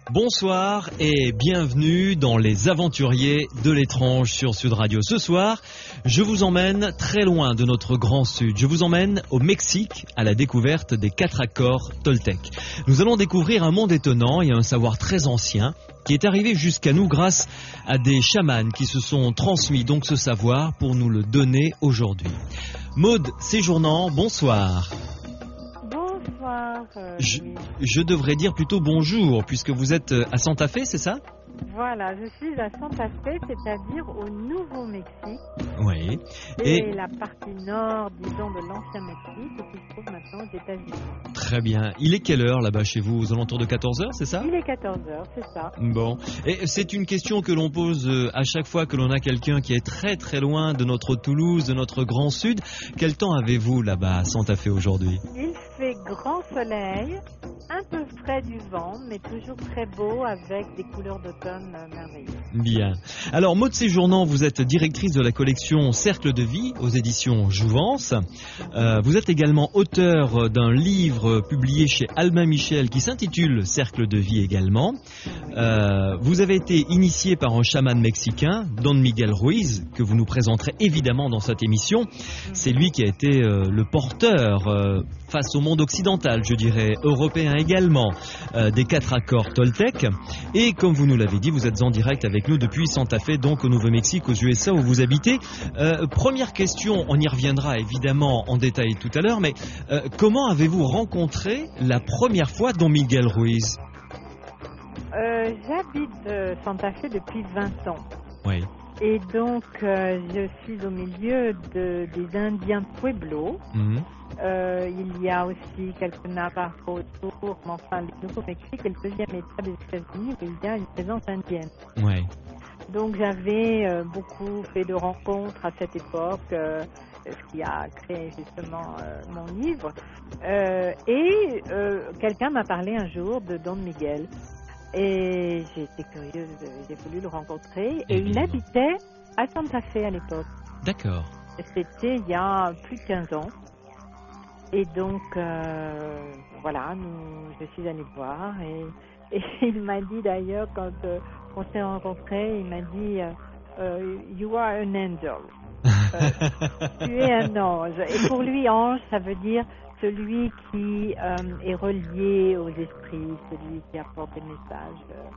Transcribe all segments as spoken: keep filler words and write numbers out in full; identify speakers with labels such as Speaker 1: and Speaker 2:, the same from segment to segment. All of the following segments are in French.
Speaker 1: Bonsoir et bienvenue dans Les Aventuriers de l'étrange sur Sud Radio. Ce soir, je vous emmène très loin de notre grand Sud. Je vous emmène au Mexique à la découverte des quatre accords toltèques. Nous allons découvrir un monde étonnant et un savoir très ancien qui est arrivé jusqu'à nous grâce à des chamans qui se sont transmis donc ce savoir pour nous le donner aujourd'hui. Maude Séjournant, bonsoir.
Speaker 2: Bonsoir. Euh,
Speaker 1: je, je devrais dire plutôt bonjour, puisque vous êtes à Santa Fe, c'est ça?
Speaker 2: Voilà, je suis à Santa Fe, c'est-à-dire au Nouveau-Mexique.
Speaker 1: Oui.
Speaker 2: Et,
Speaker 1: Et
Speaker 2: la partie nord, disons, de l'ancien Mexique, qui se trouve maintenant aux États-Unis.
Speaker 1: Très bien. Il est quelle heure là-bas chez vous? Aux alentours de quatorze heures, c'est ça?
Speaker 2: Il est quatorze heures, c'est ça.
Speaker 1: Bon. Et c'est une question que l'on pose à chaque fois que l'on a quelqu'un qui est très très loin de notre Toulouse, de notre Grand Sud. Quel temps avez-vous là-bas à Santa Fe aujourd'hui?
Speaker 2: Il fait grand soleil, un peu frais du vent, mais toujours très beau avec des couleurs d'automne merveilleuses.
Speaker 1: Bien. Alors, Maude Séjournant, vous êtes directrice de la collection Cercle de vie aux éditions Jouvence. Euh, vous êtes également auteur d'un livre publié chez Albin Michel qui s'intitule Cercle de vie également. Euh, vous avez été initié par un chaman mexicain, Don Miguel Ruiz, que vous nous présenterez évidemment dans cette émission. C'est lui qui a été euh, le porteur euh, face au monde occidental, je dirais, européen également, euh, des quatre accords toltèques. Et comme vous nous l'avez dit, vous êtes en direct avec nous depuis Santa Fe, donc au Nouveau-Mexique, aux U S A où vous habitez. Euh, première question, on y reviendra évidemment en détail tout à l'heure, mais euh, comment avez-vous rencontré la première fois Don Miguel Ruiz?
Speaker 2: Euh, j'habite euh, Santa Fe depuis vingt ans.
Speaker 1: Oui.
Speaker 2: Et donc, euh, je suis au milieu de, des Indiens Pueblo.
Speaker 1: Mmh.
Speaker 2: Euh, il y a aussi quelques Navajos autour, mais enfin, le Nouveau-Mexique est le deuxième État des États-Unis où il y a une présence indienne.
Speaker 1: Oui.
Speaker 2: Donc, j'avais euh, beaucoup fait de rencontres à cette époque, euh, ce qui a créé justement euh, mon livre. Euh, et euh, quelqu'un m'a parlé un jour de Don Miguel. Et j'ai été curieuse, j'ai voulu le rencontrer. Et il habitait à Santa Fe à l'époque.
Speaker 1: D'accord.
Speaker 2: C'était il y a plus de quinze ans. Et donc, euh, voilà, nous, je suis allée le voir. Et, et il m'a dit d'ailleurs, quand euh, on s'est rencontrés, il m'a dit euh, « You are an angel euh, ». Tu es un ange. Et pour lui, ange, ça veut dire celui qui euh, est relié aux esprits, celui qui apporte des messages. Euh,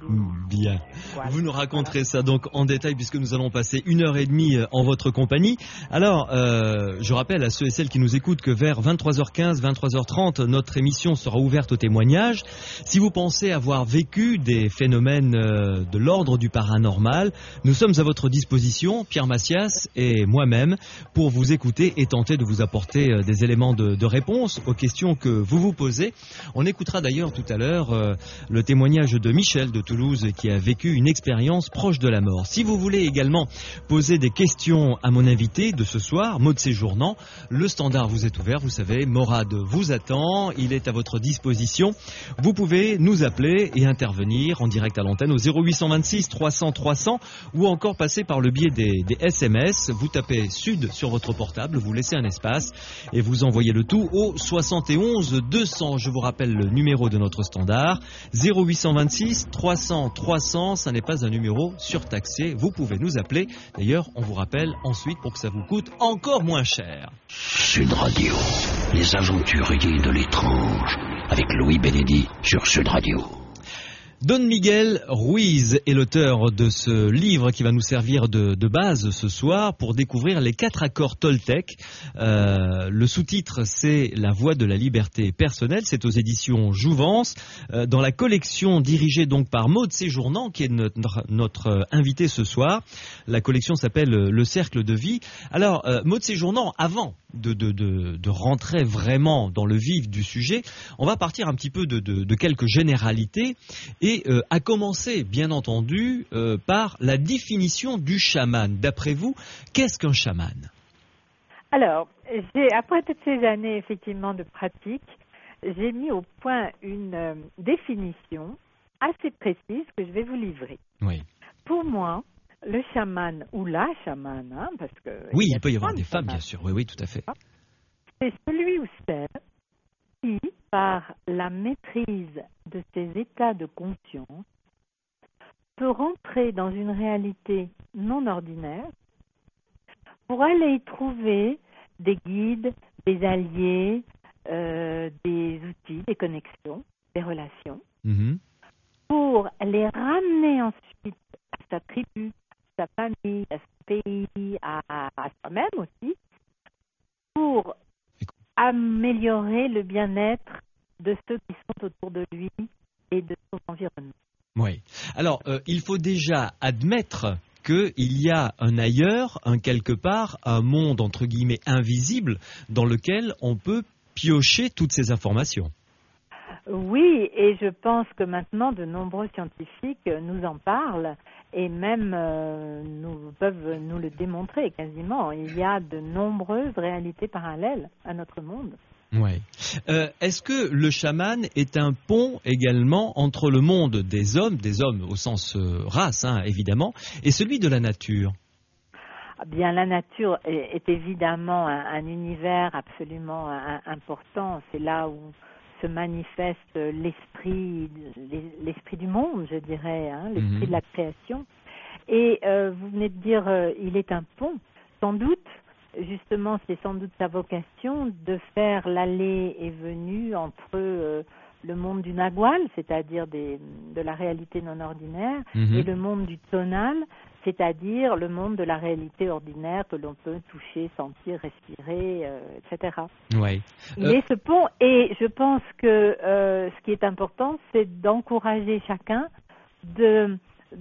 Speaker 1: Bien.
Speaker 2: Voilà.
Speaker 1: Vous nous raconterez ça donc en détail puisque nous allons passer une heure et demie en votre compagnie. Alors, euh, je rappelle à ceux et celles qui nous écoutent que vers vingt-trois heures quinze, vingt-trois heures trente, notre émission sera ouverte aux témoignages. Si vous pensez avoir vécu des phénomènes euh, de l'ordre du paranormal, nous sommes à votre disposition, Pierre Massias et moi-même, pour vous écouter et tenter de vous apporter euh, des éléments de, de réponse aux questions que vous vous posez. On écoutera d'ailleurs tout à l'heure euh, le témoignage de Michel de Toulouse qui a vécu une expérience proche de la mort. Si vous voulez également poser des questions à mon invité de ce soir, Maude Séjournant, le standard vous est ouvert, vous savez, Morad vous attend, il est à votre disposition. Vous pouvez nous appeler et intervenir en direct à l'antenne au zéro huit cent vingt-six trois cents trois cents ou encore passer par le biais des, des S M S. Vous tapez Sud sur votre portable, vous laissez un espace et vous envoyez le tout au soixante et onze deux cents. Je vous rappelle le numéro de notre standard, zéro huit cent vingt-six trois cents trois cents, ça n'est pas un numéro surtaxé, vous pouvez nous appeler. D'ailleurs, on vous rappelle ensuite pour que ça vous coûte encore moins cher.
Speaker 3: Sud Radio, les aventuriers de l'étrange, avec Louis Bénédy sur Sud Radio.
Speaker 1: Don Miguel Ruiz est l'auteur de ce livre qui va nous servir de, de base ce soir pour découvrir les quatre accords toltèques. Euh, le sous-titre, c'est La voie de la liberté personnelle. C'est aux éditions Jouvence, euh, dans la collection dirigée donc par Maude Séjournant, qui est notre, notre invité ce soir. La collection s'appelle Le Cercle de vie. Alors, euh, Maude Séjournant, avant de, de, de, de rentrer vraiment dans le vif du sujet, on va partir un petit peu de, de, de quelques généralités et euh, à commencer, bien entendu, euh, par la définition du chaman. D'après vous, qu'est-ce qu'un chaman?
Speaker 2: Alors, j'ai, après toutes ces années effectivement de pratique, j'ai mis au point une euh, définition assez précise que je vais vous livrer.
Speaker 1: Oui.
Speaker 2: Pour moi, le chaman ou la chamane, hein, parce que...
Speaker 1: Oui, il, il peut y avoir des femmes, bien sûr. Oui, oui, tout à fait.
Speaker 2: C'est celui ou celle qui, par la maîtrise de ses états de conscience, peut rentrer dans une réalité non ordinaire pour aller y trouver des guides, des alliés, euh, des outils, des connexions, des relations,
Speaker 1: mmh.
Speaker 2: pour les ramener ensuite à sa tribu, à sa famille, à son pays, à, à soi-même aussi, pour améliorer le bien-être de ceux qui sont autour de lui et de son environnement.
Speaker 1: Oui. Alors, euh, il faut déjà admettre qu'il y a un ailleurs, un quelque part, un monde entre guillemets invisible dans lequel on peut piocher toutes ces informations.
Speaker 2: Oui, et je pense que maintenant de nombreux scientifiques nous en parlent et même euh, nous peuvent nous le démontrer quasiment. Il y a de nombreuses réalités parallèles à notre monde.
Speaker 1: Ouais. Euh, est-ce que le chaman est un pont également entre le monde des hommes, des hommes au sens euh, race hein, évidemment, et celui de la nature?
Speaker 2: Bien, la nature est, est évidemment un, un univers absolument un, important. C'est là où se manifeste l'esprit, l'esprit du monde, je dirais, hein, l'esprit mmh. de la création. Et euh, vous venez de dire, euh, il est un pont. Sans doute, justement, c'est sans doute sa vocation de faire l'aller et venue entre euh, le monde du nagual, c'est-à-dire des, de la réalité non ordinaire, mmh. et le monde du tonal, c'est-à-dire le monde de la réalité ordinaire que l'on peut toucher, sentir, respirer, euh, et cetera.
Speaker 1: Ouais.
Speaker 2: Il
Speaker 1: euh...
Speaker 2: est ce pont et je pense que euh, ce qui est important, c'est d'encourager chacun de,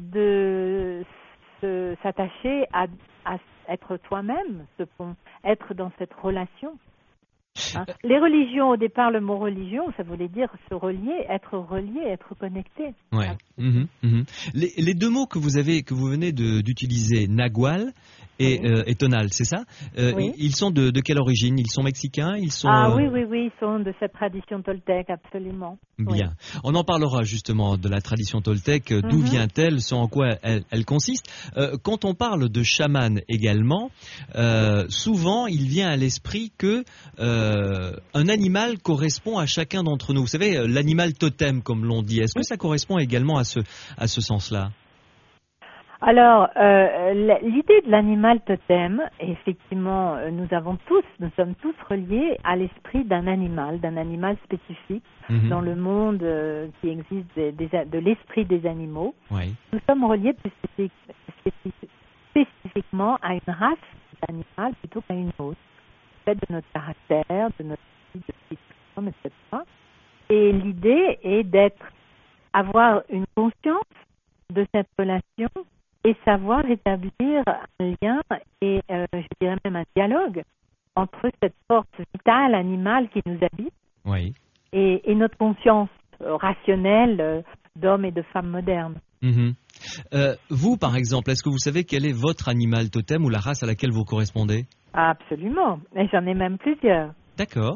Speaker 2: de se, s'attacher à, à être toi-même, ce pont, être dans cette relation. Hein. Les religions, au départ, le mot religion, ça voulait dire se relier, être relié, être connecté.
Speaker 1: Ouais. Mmh, mmh. Les, les deux mots que vous avez, que vous venez de, d'utiliser, nagual et, oui. euh, et tonal, c'est ça euh, oui. Ils sont de, de quelle origine? Ils sont mexicains? Ils sont
Speaker 2: Ah
Speaker 1: euh...
Speaker 2: oui, oui, oui, ils sont de cette tradition toltèque, absolument.
Speaker 1: Bien. Oui. On en parlera justement de la tradition toltèque. D'où mm-hmm. vient-elle? Ce en quoi elle, elle consiste? euh, Quand on parle de chaman également, euh, souvent il vient à l'esprit que euh, un animal correspond à chacun d'entre nous. Vous savez, l'animal totem, comme l'on dit. Est-ce que ça correspond également à ce, à ce sens-là?
Speaker 2: Alors, euh, l'idée de l'animal totem, effectivement, nous avons tous, nous sommes tous reliés à l'esprit d'un animal, d'un animal spécifique mmh. dans le monde euh, qui existe des, des, de l'esprit des animaux. Oui. Nous sommes reliés plus spécifique, spécifiquement à une race d'animal plutôt qu'à une autre, fait de notre caractère, de notre vie, de notre et cetera. Et l'idée est d'être, avoir une conscience de cette relation et savoir établir un lien et euh, je dirais même un dialogue entre cette force vitale animale qui nous habite oui. et, et notre conscience euh, rationnelle euh, d'hommes et de femmes modernes.
Speaker 1: Mmh. Euh, vous, par exemple, est-ce que vous savez quel est votre animal totem ou la race à laquelle vous correspondez?
Speaker 2: Absolument, et j'en ai même plusieurs.
Speaker 1: D'accord.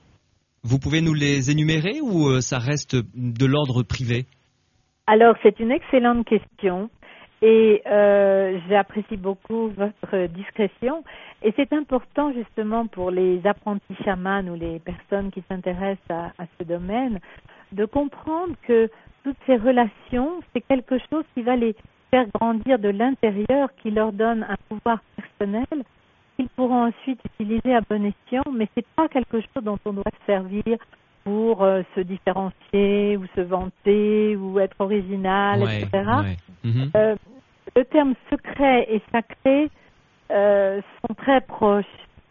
Speaker 1: Vous pouvez nous les énumérer ou euh, ça reste de l'ordre privé?
Speaker 2: Alors, c'est une excellente question. Et euh, j'apprécie beaucoup votre discrétion. Et c'est important justement pour les apprentis chamans ou les personnes qui s'intéressent à, à ce domaine de comprendre que toutes ces relations, c'est quelque chose qui va les faire grandir de l'intérieur, qui leur donne un pouvoir personnel qu'ils pourront ensuite utiliser à bon escient, mais c'est pas quelque chose dont on doit se servir pour euh, se différencier ou se vanter ou être original, ouais, et cetera. Ouais. Mm-hmm. Euh, le terme secret et sacré euh, sont très proches.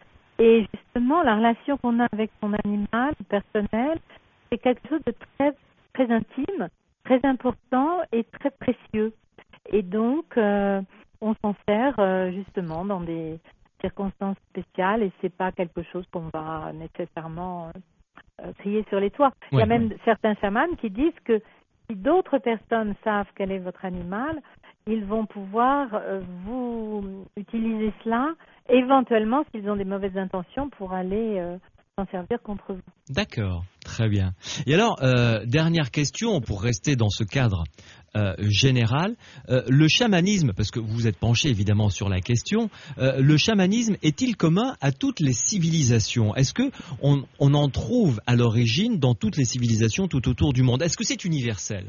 Speaker 2: Et justement, la relation qu'on a avec son animal personnel, c'est quelque chose de très, très intime, très important et très précieux. Et donc, euh, on s'en sert euh, justement dans des circonstances spéciales et c'est pas quelque chose qu'on va nécessairement euh, crier sur les toits. Ouais, Il y a même ouais. certains chamans qui disent que si d'autres personnes savent quel est votre animal, ils vont pouvoir euh, vous utiliser cela, éventuellement s'ils ont des mauvaises intentions pour aller euh, s'en servir contre vous.
Speaker 1: D'accord. Très Très bien. Et alors, euh, dernière question pour rester dans ce cadre euh, général. Euh, le chamanisme, parce que vous vous êtes penché évidemment sur la question, euh, le chamanisme est-il commun à toutes les civilisations? Est-ce que on, on en trouve à l'origine dans toutes les civilisations tout autour du monde? Est-ce que c'est universel?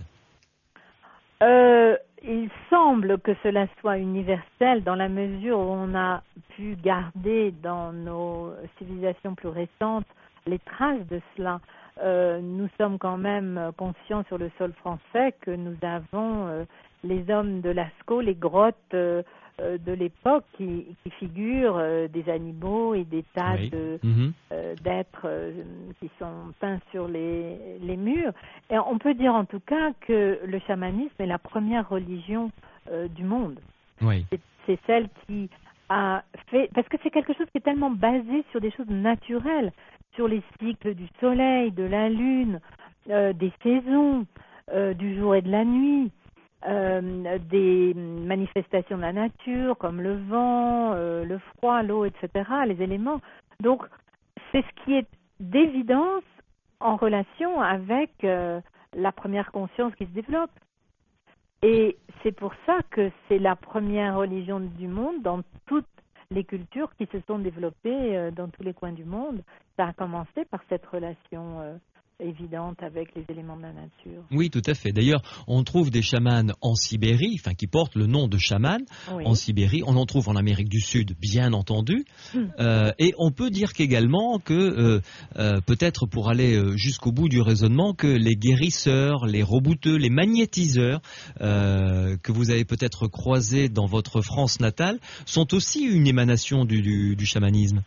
Speaker 2: euh, Il semble que cela soit universel dans la mesure où on a pu garder dans nos civilisations plus récentes les traces de cela. Euh, nous sommes quand même conscients sur le sol français que nous avons euh, les hommes de Lascaux, les grottes euh, euh, de l'époque qui, qui figurent euh, des animaux et des tas
Speaker 1: Oui.
Speaker 2: de,
Speaker 1: Mm-hmm.
Speaker 2: euh, d'êtres euh, qui sont peints sur les, les murs. Et on peut dire en tout cas que le chamanisme est la première religion euh, du monde.
Speaker 1: Oui.
Speaker 2: C'est, c'est celle qui a fait... Parce que c'est quelque chose qui est tellement basé sur des choses naturelles, sur les cycles du soleil, de la lune, euh, des saisons, euh, du jour et de la nuit, euh, des manifestations de la nature comme le vent, euh, le froid, l'eau, et cetera, les éléments. Donc, c'est ce qui est d'évidence en relation avec euh, la première conscience qui se développe. Et c'est pour ça que c'est la première religion du monde dans toutes les cultures qui se sont développées euh, dans tous les coins du monde. Ça a commencé par cette relation euh, évidente avec les éléments de la nature.
Speaker 1: Oui, tout à fait. D'ailleurs, on trouve des chamans en Sibérie, enfin qui portent le nom de chaman
Speaker 2: Oui.
Speaker 1: en Sibérie. On en trouve en Amérique du Sud, bien entendu.
Speaker 2: Mmh.
Speaker 1: Euh, et on peut dire qu'également que, euh, euh, peut-être pour aller euh, jusqu'au bout du raisonnement, que les guérisseurs, les rebouteux, les magnétiseurs euh, que vous avez peut-être croisés dans votre France natale sont aussi une émanation du, du, du chamanisme.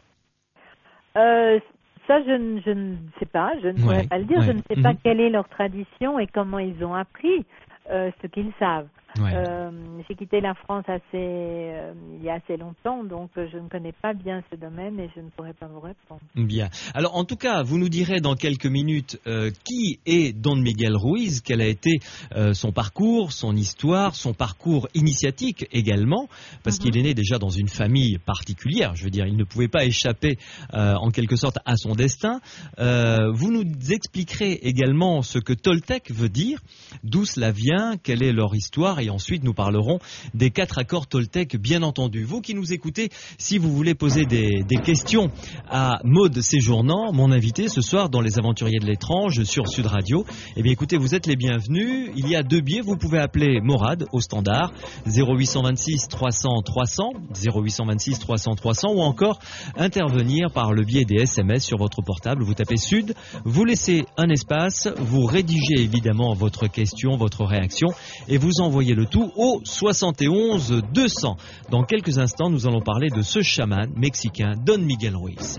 Speaker 2: Euh, Ça, je ne, je ne sais pas, je ne pourrais
Speaker 1: Ouais,
Speaker 2: pas le dire.
Speaker 1: ouais.
Speaker 2: Je ne sais
Speaker 1: Mm-hmm.
Speaker 2: pas quelle est leur tradition et comment ils ont appris euh, ce qu'ils savent.
Speaker 1: Ouais.
Speaker 2: Euh, j'ai quitté la France assez, euh, il y a assez longtemps, donc euh, je ne connais pas bien ce domaine et je ne pourrais pas vous répondre.
Speaker 1: Bien. Alors, en tout cas, vous nous direz dans quelques minutes euh, qui est Don Miguel Ruiz, quel a été euh, son parcours, son histoire, son parcours initiatique également, parce mm-hmm. qu'il est né déjà dans une famille particulière. Je veux dire, il ne pouvait pas échapper euh, en quelque sorte à son destin. Euh, vous nous expliquerez également ce que Toltec veut dire, d'où cela vient, quelle est leur histoire, et ensuite nous parlerons des quatre accords Toltec, bien entendu. Vous qui nous écoutez, si vous voulez poser des, des questions à Maude Séjournant, mon invité ce soir dans Les Aventuriers de l'étrange sur Sud Radio, eh bien écoutez, vous êtes les bienvenus. Il y a deux biais, vous pouvez appeler Morad au standard zéro huit cent vingt-six trois cents trois cents, zéro huit cent vingt-six trois cents trois cents, ou encore intervenir par le biais des S M S sur votre portable. Vous tapez Sud, vous laissez un espace, vous rédigez évidemment votre question, votre réaction, et vous envoyez le tout au soixante et onze deux cents. Dans quelques instants, nous allons parler de ce chaman mexicain, Don Miguel Ruiz.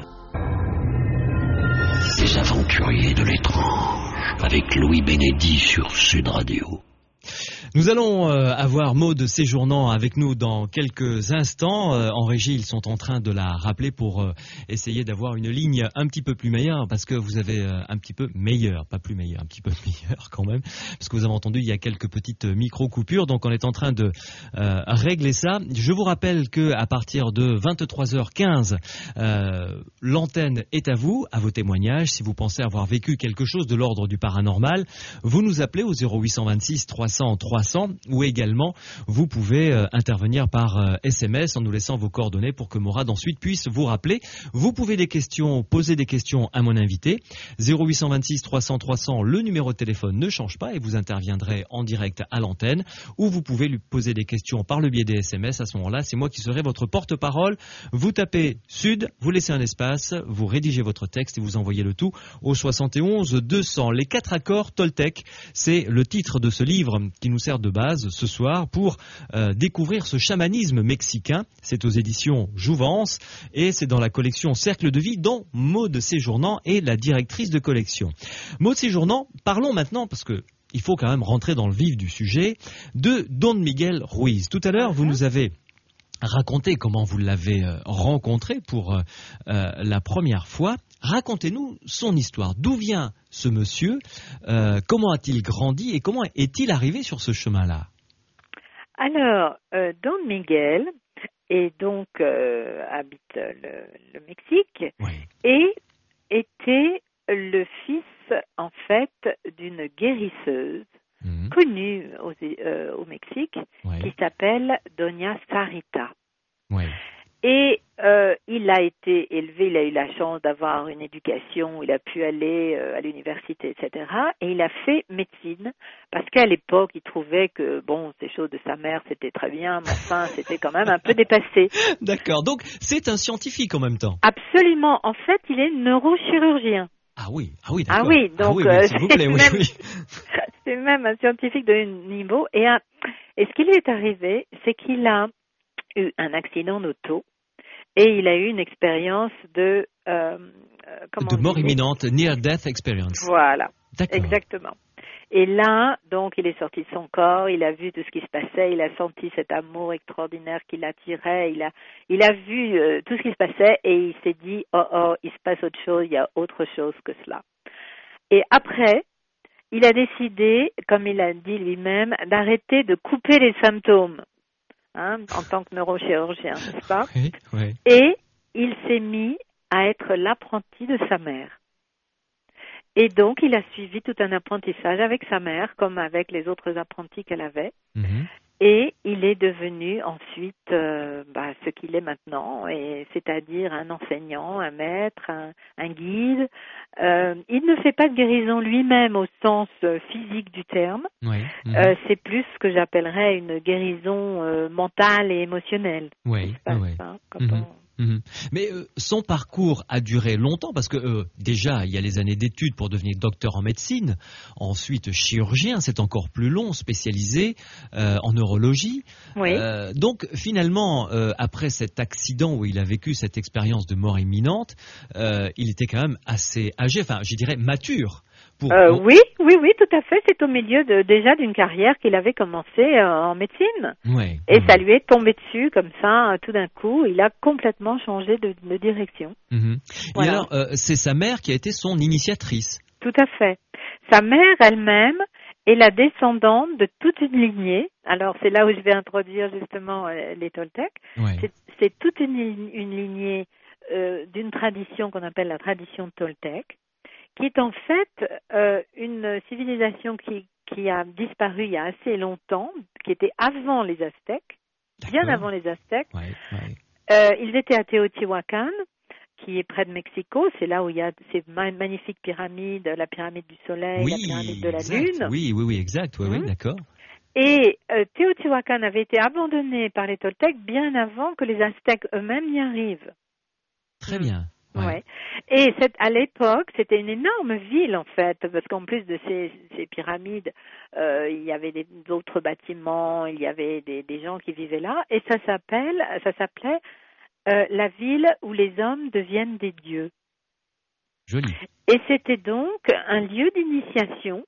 Speaker 3: Les Aventuriers de l'étrange, avec Louis Bénédy sur Sud Radio.
Speaker 1: Nous allons euh, avoir Maude Séjournant avec nous dans quelques instants. Euh, en régie, ils sont en train de la rappeler pour euh, essayer d'avoir une ligne un petit peu plus meilleure, parce que vous avez euh, un petit peu meilleur, pas plus meilleur, un petit peu meilleur quand même, parce que vous avez entendu, il y a quelques petites micro-coupures, donc on est en train de euh, régler ça. Je vous rappelle qu'à partir de vingt-trois heures quinze, euh, l'antenne est à vous, à vos témoignages. Si vous pensez avoir vécu quelque chose de l'ordre du paranormal, vous nous appelez au zéro huit cent vingt-six trois cents trois cents, ou également vous pouvez euh, intervenir par euh, S M S en nous laissant vos coordonnées pour que Morad ensuite puisse vous rappeler. Vous pouvez des questions, poser des questions à mon invité. zéro huit cent vingt-six trois cents trois cents, le numéro de téléphone ne change pas et vous interviendrez en direct à l'antenne, ou vous pouvez lui poser des questions par le biais des S M S. À ce moment-là, c'est moi qui serai votre porte-parole. Vous tapez Sud, vous laissez un espace, vous rédigez votre texte et vous envoyez le tout au soixante et onze deux cents. Les quatre accords Toltec, c'est le titre de ce livre qui nous sert de base ce soir pour euh, découvrir ce chamanisme mexicain. C'est aux éditions Jouvence et c'est dans la collection Cercle de vie dont Maude Séjournant est la directrice de collection. Maude Séjournant, parlons maintenant, parce que il faut quand même rentrer dans le vif du sujet, de Don Miguel Ruiz. Tout à l'heure, vous nous avez raconté comment vous l'avez euh, rencontré pour euh, euh, la première fois. Racontez-nous son histoire. D'où vient ce monsieur? euh, Comment a-t-il grandi et comment est-il arrivé sur ce chemin-là?
Speaker 2: Alors, euh, Don Miguel est donc euh, habite le, le Mexique,
Speaker 1: oui.
Speaker 2: et était le fils fait d'une guérisseuse mmh. connue aux, euh, au Mexique ouais. qui s'appelle Doña Sarita.
Speaker 1: Ouais.
Speaker 2: Et euh, il a été élevé, il a eu la chance d'avoir une éducation, il a pu aller euh, à l'université, et cetera. Et il a fait médecine parce qu'à l'époque, il trouvait que, bon, ces choses de sa mère, c'était très bien, mais enfin, c'était quand même un peu dépassé.
Speaker 1: D'accord, donc c'est un scientifique en même temps.
Speaker 2: Absolument, en fait, il est neurochirurgien.
Speaker 1: Ah oui, ah oui, d'accord.
Speaker 2: Ah oui, donc
Speaker 1: ah oui, oui,
Speaker 2: euh,
Speaker 1: s'il vous plaît, oui,
Speaker 2: même,
Speaker 1: oui.
Speaker 2: c'est même un scientifique de haut niveau. Et, un, et ce qui lui est arrivé, c'est qu'il a eu un accident d'auto. Et il a eu une expérience de... Euh, comment
Speaker 1: de mort imminente, near-death experience.
Speaker 2: Voilà,
Speaker 1: D'accord.
Speaker 2: Exactement. Et là, donc, il est sorti de son corps, il a vu tout ce qui se passait, il a senti cet amour extraordinaire qui l'attirait, il a, il a vu euh, tout ce qui se passait et il s'est dit, oh, oh, il se passe autre chose, il y a autre chose que cela. Et après, il a décidé, comme il a dit lui-même, d'arrêter de couper les symptômes. Hein, en tant que neurochirurgien, n'est-ce pas?
Speaker 1: Oui, oui.
Speaker 2: Et il s'est mis à être l'apprenti de sa mère. Et donc, il a suivi tout un apprentissage avec sa mère, comme avec les autres apprentis qu'elle avait. Mm-hmm. Et il est devenu ensuite euh, bah, ce qu'il est maintenant, et c'est-à-dire un enseignant, un maître, un, un guide. Euh, il ne fait pas de guérison lui-même au sens euh, physique du terme.
Speaker 1: Oui. Mm-hmm.
Speaker 2: Euh, c'est plus ce que j'appellerais une guérison euh, mentale et émotionnelle.
Speaker 1: Oui,
Speaker 2: passe,
Speaker 1: oui.
Speaker 2: Hein, quand
Speaker 1: mm-hmm.
Speaker 2: on...
Speaker 1: Mmh. Mais euh, son parcours a duré longtemps parce que euh, déjà il y a les années d'études pour devenir docteur en médecine, ensuite chirurgien, c'est encore plus long, spécialisé euh, en neurologie.
Speaker 2: Oui.
Speaker 1: Euh, donc finalement, euh, après cet accident où il a vécu cette expérience de mort imminente, euh, il était quand même assez âgé, enfin je dirais mature. Pour...
Speaker 2: Euh, oui, oui, oui, tout à fait. C'est au milieu de, déjà d'une carrière qu'il avait commencé euh, en médecine.
Speaker 1: Ouais,
Speaker 2: et
Speaker 1: ouais.
Speaker 2: ça lui est tombé dessus comme ça, euh, tout d'un coup. Il a complètement changé de, de direction.
Speaker 1: Mmh.
Speaker 2: Voilà.
Speaker 1: Et alors, euh, c'est sa mère qui a été son initiatrice.
Speaker 2: Tout à fait. Sa mère elle-même est la descendante de toute une lignée. Alors, c'est là où je vais introduire justement euh, les Toltecs.
Speaker 1: Ouais.
Speaker 2: C'est, c'est toute une, une lignée euh, d'une tradition qu'on appelle la tradition Toltec, qui est en fait euh, une civilisation qui, qui a disparu il y a assez longtemps, qui était avant les Aztèques, D'accord. bien avant les Aztèques.
Speaker 1: Ouais, ouais.
Speaker 2: Euh, ils étaient à Teotihuacan, qui est près de Mexico, c'est là où il y a ces magnifiques pyramides, la pyramide du Soleil,
Speaker 1: oui,
Speaker 2: la pyramide de la
Speaker 1: exact.
Speaker 2: Lune.
Speaker 1: Oui, oui, oui, exact, oui, mmh. oui, d'accord.
Speaker 2: Et euh, Teotihuacan avait été abandonné par les Toltecs bien avant que les Aztèques eux-mêmes y arrivent.
Speaker 1: Très bien. Ouais.
Speaker 2: Ouais. Et cette, à l'époque, c'était une énorme ville en fait, parce qu'en plus de ces, ces pyramides, euh, il y avait des, d'autres bâtiments, il y avait des, des gens qui vivaient là, et ça s'appelle, ça s'appelait euh, la ville où les hommes deviennent des dieux.
Speaker 1: Joli.
Speaker 2: Et c'était donc un lieu d'initiation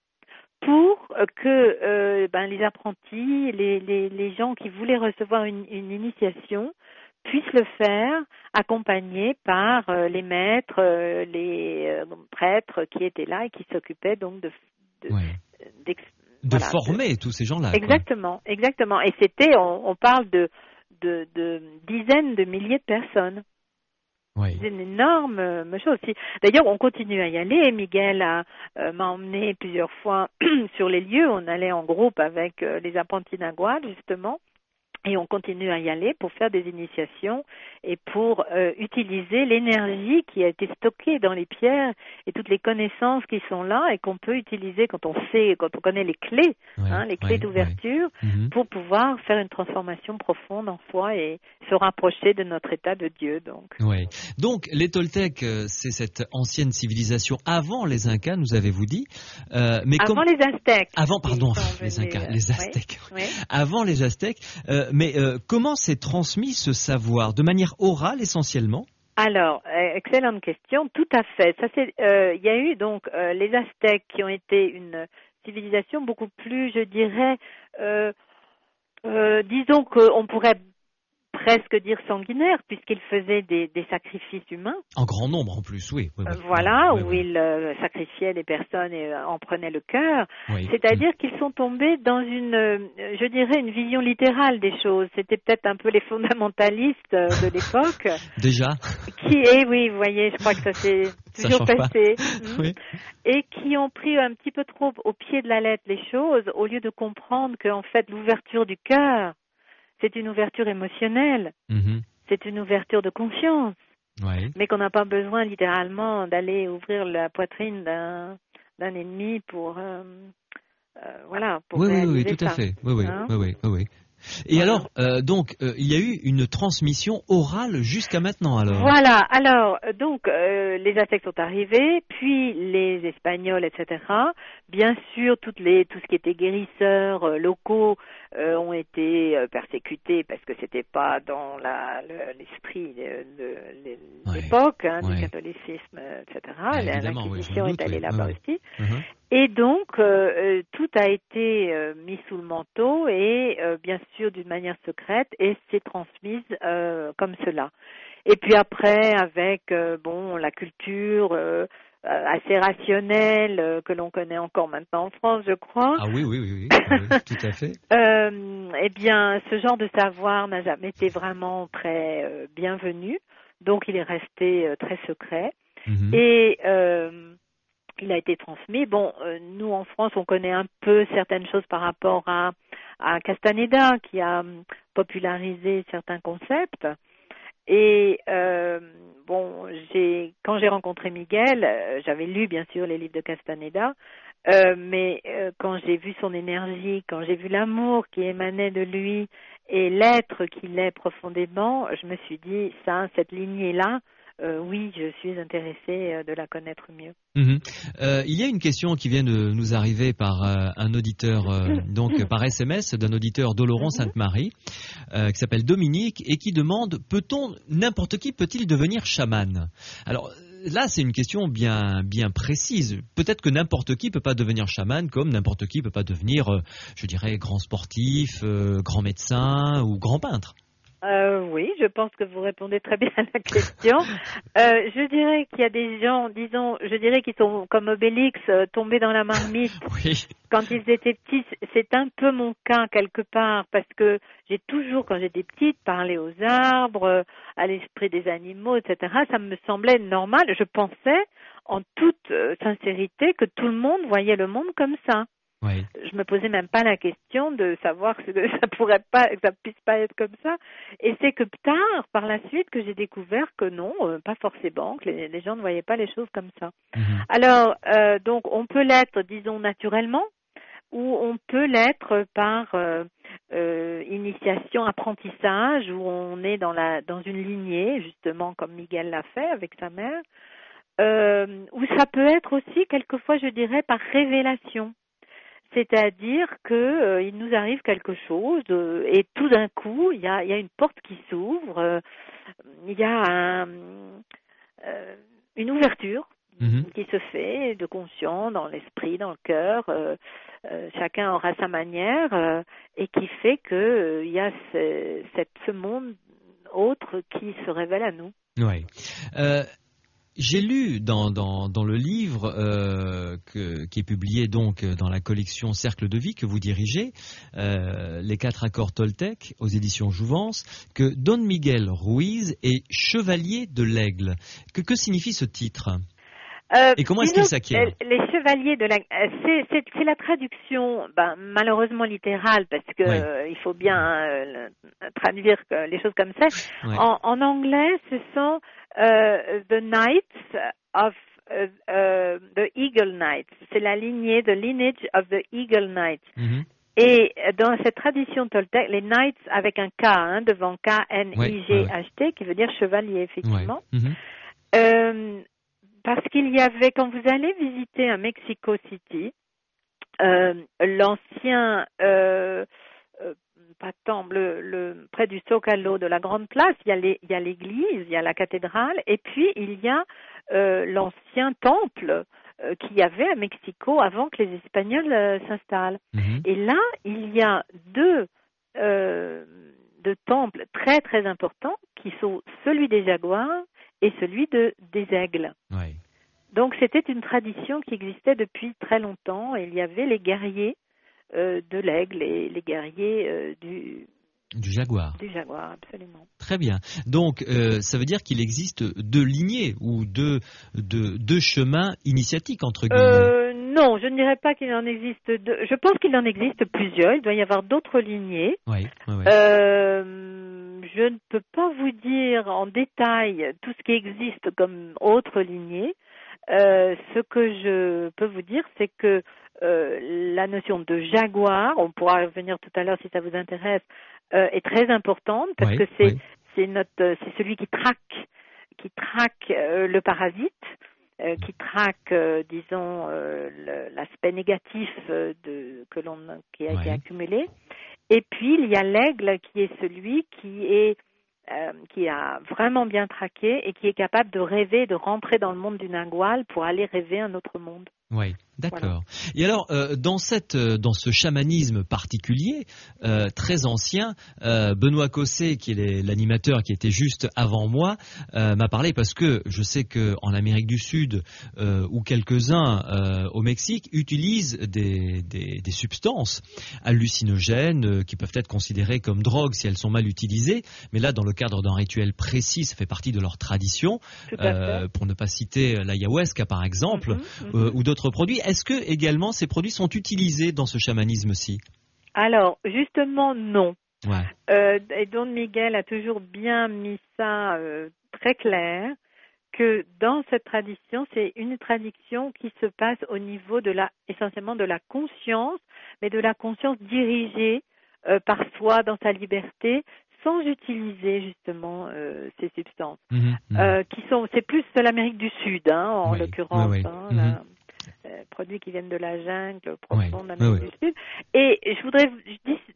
Speaker 2: pour que euh, ben, les apprentis, les, les, les gens qui voulaient recevoir une, une initiation puissent le faire accompagnés par euh, les maîtres, euh, les euh, prêtres qui étaient là et qui s'occupaient donc de de,
Speaker 1: ouais. de
Speaker 2: voilà,
Speaker 1: former
Speaker 2: de,
Speaker 1: tous ces gens-là.
Speaker 2: Exactement,
Speaker 1: quoi.
Speaker 2: exactement. Et c'était, on, on parle de, de de dizaines de milliers de personnes.
Speaker 1: Oui.
Speaker 2: C'est une énorme chose. D'ailleurs, on continue à y aller. Miguel a, euh, m'a emmené plusieurs fois sur les lieux. On allait en groupe avec euh, les apprentis Nagual, justement. Et on continue à y aller pour faire des initiations et pour euh, utiliser l'énergie qui a été stockée dans les pierres et toutes les connaissances qui sont là et qu'on peut utiliser quand on sait, quand on connaît les clés, ouais, hein, les clés ouais, d'ouverture, ouais. mm-hmm. pour pouvoir faire une transformation profonde en soi et se rapprocher de notre état de Dieu. Donc,
Speaker 1: ouais. donc les Toltecs, c'est cette ancienne civilisation avant les Incas, nous avez-vous dit
Speaker 2: euh, mais Avant com- les Aztèques.
Speaker 1: Avant, pardon, les Incas, euh, les Aztèques. Ouais, ouais. Avant les Aztèques. Euh, Mais euh, comment s'est transmis ce savoir? De manière orale essentiellement?
Speaker 2: Alors, euh, excellente question, tout à fait. Ça, c'est, euh, il y a eu donc euh, les Aztèques qui ont été une civilisation beaucoup plus, je dirais, euh, euh, disons qu'on pourrait presque dire sanguinaire, puisqu'ils faisaient des, des sacrifices humains.
Speaker 1: En grand nombre en plus, oui. oui, oui.
Speaker 2: Euh, voilà,
Speaker 1: oui,
Speaker 2: où
Speaker 1: oui.
Speaker 2: ils euh, sacrifiaient les personnes et euh, en prenaient le cœur.
Speaker 1: Oui.
Speaker 2: C'est-à-dire mmh. qu'ils sont tombés dans une, euh, je dirais, une vision littérale des choses. C'était peut-être un peu les fondamentalistes euh, de l'époque.
Speaker 1: Déjà.
Speaker 2: Qui, eh oui, vous voyez, je crois que ça s'est, toujours passé,
Speaker 1: mmh. oui.
Speaker 2: et qui ont pris un petit peu trop au pied de la lettre les choses, au lieu de comprendre qu'en fait l'ouverture du cœur, c'est une ouverture émotionnelle, mmh. c'est une ouverture de conscience, ouais. mais qu'on n'a pas besoin littéralement d'aller ouvrir la poitrine d'un, d'un ennemi pour, euh, euh, voilà, pour
Speaker 1: oui,
Speaker 2: réaliser
Speaker 1: oui, oui, tout
Speaker 2: ça.
Speaker 1: à fait, oui, oui,
Speaker 2: hein
Speaker 1: oui, oui, oui, oui. Et voilà. alors, euh, donc, euh, il y a eu une transmission orale jusqu'à maintenant, alors.
Speaker 2: Voilà. Alors, donc, euh, les Aztèques sont arrivés, puis les Espagnols, et cetera. Bien sûr, toutes les, tout ce qui était guérisseurs euh, locaux euh, ont été euh, persécutés parce que c'était pas dans la, le, l'esprit de, de, de ouais. l'époque hein, ouais. du catholicisme, et cetera. Ah, L'Inquisition ouais, est allée oui. là-bas ouais. aussi. Uh-huh. Et donc, euh, tout a été euh, mis sous le manteau et euh, bien sûr d'une manière secrète et c'est transmise euh, comme cela. Et puis après, avec euh, bon la culture euh, assez rationnelle euh, que l'on connaît encore maintenant en France, je crois.
Speaker 1: Ah oui, oui, oui, oui, ah, oui tout à fait.
Speaker 2: euh, eh bien, ce genre de savoir n'a jamais été vraiment très euh, bienvenu, donc il est resté euh, très secret. Mm-hmm. Et euh, il a été transmis. Bon, euh, nous en France, on connaît un peu certaines choses par rapport à, à Castaneda, qui a um, popularisé certains concepts. Et euh, bon, j'ai quand j'ai rencontré Miguel, euh, j'avais lu bien sûr les livres de Castaneda, euh, mais euh, quand j'ai vu son énergie, quand j'ai vu l'amour qui émanait de lui et l'être qu'il est profondément, je me suis dit, ça, cette lignée-là, Euh, oui, je suis intéressée euh, de la connaître mieux.
Speaker 1: Mmh. Euh, il y a une question qui vient de nous arriver par euh, un auditeur, euh, donc par S M S, d'un auditeur d'Oloron mmh. Sainte-Marie, euh, qui s'appelle Dominique, et qui demande, peut-on, n'importe qui peut-il devenir chaman? Alors là, c'est une question bien, bien précise. Peut-être que n'importe qui peut pas devenir chaman, comme n'importe qui peut pas devenir, euh, je dirais, grand sportif, euh, grand médecin ou grand peintre.
Speaker 2: Euh, oui, je pense que vous répondez très bien à la question. Euh, je dirais qu'il y a des gens, disons, je dirais qu'ils sont comme Obélix, euh, tombés dans la marmite oui. quand ils étaient petits. C'est un peu mon cas quelque part, parce que j'ai toujours, quand j'étais petite, parlé aux arbres, à l'esprit des animaux, et cetera. Ça me semblait normal. Je pensais, en toute euh, sincérité, que tout le monde voyait le monde comme ça. Oui. Je me posais même pas la question de savoir que ça pourrait pas, que ça puisse pas être comme ça. Et c'est que tard, par la suite, que j'ai découvert que non, euh, pas forcément, que les, les gens ne voyaient pas les choses comme ça. Mm-hmm. Alors, euh, donc, on peut l'être, disons, naturellement, ou on peut l'être par euh, euh, initiation, apprentissage, où on est dans la dans une lignée, justement, comme Miguel l'a fait avec sa mère. Euh, ou ça peut être aussi, quelquefois, je dirais, par révélation. C'est-à-dire que euh, il nous arrive quelque chose euh, et tout d'un coup, il y a, y a une porte qui s'ouvre, euh, il y a un, euh, une ouverture mm-hmm. qui se fait de conscience dans l'esprit, dans le cœur. Euh, euh, chacun aura sa manière euh, et qui fait que euh, il y a ce, cette, ce monde autre qui se révèle à nous.
Speaker 1: Oui. Euh... J'ai lu dans, dans, dans le livre euh, que, qui est publié donc dans la collection Cercle de vie que vous dirigez, euh, les quatre accords Toltec aux éditions Jouvence, que Don Miguel Ruiz est chevalier de l'aigle. Que, que signifie ce titre ?
Speaker 2: Euh,
Speaker 1: Et comment est-ce qu'il s'acquiert ?
Speaker 2: Les chevaliers de la, c'est, c'est, c'est la traduction, ben, malheureusement littérale, parce que oui. euh, il faut bien euh, traduire les choses comme ça. Oui. En, en anglais, ce sont euh, the Knights of uh, uh, the Eagle Knights. C'est la lignée, the lineage of the Eagle Knights. Mm-hmm. Et dans cette tradition Toltec, les Knights avec un K hein, devant K N I G H T, oui. qui veut dire chevalier effectivement. Oui. Mm-hmm. Euh, Parce qu'il y avait, quand vous allez visiter un Mexico City, euh, l'ancien, euh, euh, pas tant, le, le, près du Zócalo de la Grande Place, il y a, les, il y a l'église, il y a la cathédrale, et puis il y a euh, l'ancien temple euh, qu'il y avait à Mexico avant que les Espagnols euh, s'installent. Mm-hmm. Et là, il y a deux, euh, deux temples très très importants qui sont celui des jaguars et celui de, des aigles. Oui. Donc c'était une tradition qui existait depuis très longtemps. Et il y avait les guerriers euh, de l'aigle et les guerriers euh, du,
Speaker 1: Du jaguar.
Speaker 2: Du jaguar, absolument.
Speaker 1: Très bien. Donc, euh, ça veut dire qu'il existe deux lignées ou deux, deux, deux chemins initiatiques, entre guillemets.
Speaker 2: Euh, non, je ne dirais pas qu'il en existe deux. Je pense qu'il en existe plusieurs. Il doit y avoir d'autres lignées.
Speaker 1: Oui, oui, oui.
Speaker 2: Euh, je ne peux pas vous dire en détail tout ce qui existe comme autre lignée. Euh, ce que je peux vous dire, c'est que euh, la notion de jaguar, on pourra revenir tout à l'heure si ça vous intéresse, euh, est très importante parce
Speaker 1: oui,
Speaker 2: que c'est
Speaker 1: oui.
Speaker 2: c'est notre c'est celui qui traque qui traque euh, le parasite, euh, qui traque euh, disons euh, le, l'aspect négatif euh, de que l'on qui a
Speaker 1: oui.
Speaker 2: été accumulé. Et puis il y a l'aigle qui est celui qui est Euh, qui a vraiment bien traqué et qui est capable de rêver, de rentrer dans le monde du Nagual pour aller rêver un autre monde.
Speaker 1: Oui, d'accord. Voilà. Et alors, euh, dans cette, euh, dans ce chamanisme particulier, euh, très ancien, euh, Benoît Cosset, qui est l'animateur qui était juste avant moi, euh, m'a parlé parce que je sais qu'en Amérique du Sud euh, ou quelques-uns euh, au Mexique utilisent des, des, des substances hallucinogènes euh, qui peuvent être considérées comme drogues si elles sont mal utilisées. Mais là, dans le cadre d'un rituel précis, ça fait partie de leur tradition. Euh, pour ne pas citer l'ayahuasca, par exemple, mm-hmm, mm-hmm. Euh, ou d'autres produits. Est-ce que également ces produits sont utilisés dans ce chamanisme-ci?
Speaker 2: Alors, justement, non.
Speaker 1: Ouais.
Speaker 2: Euh, et Don Miguel a toujours bien mis ça euh, très clair, que dans cette tradition, c'est une tradition qui se passe au niveau de la, essentiellement de la conscience, mais de la conscience dirigée euh, par soi dans sa liberté, sans utiliser justement euh, ces substances, mmh, mmh. Euh, qui sont, c'est plus de l'Amérique du Sud, hein, en oui, l'occurrence, oui, oui. Hein, mmh. la, euh, produits qui viennent de la jungle, profonde oui, d'Amérique oui, du Sud. Et je voudrais je dis,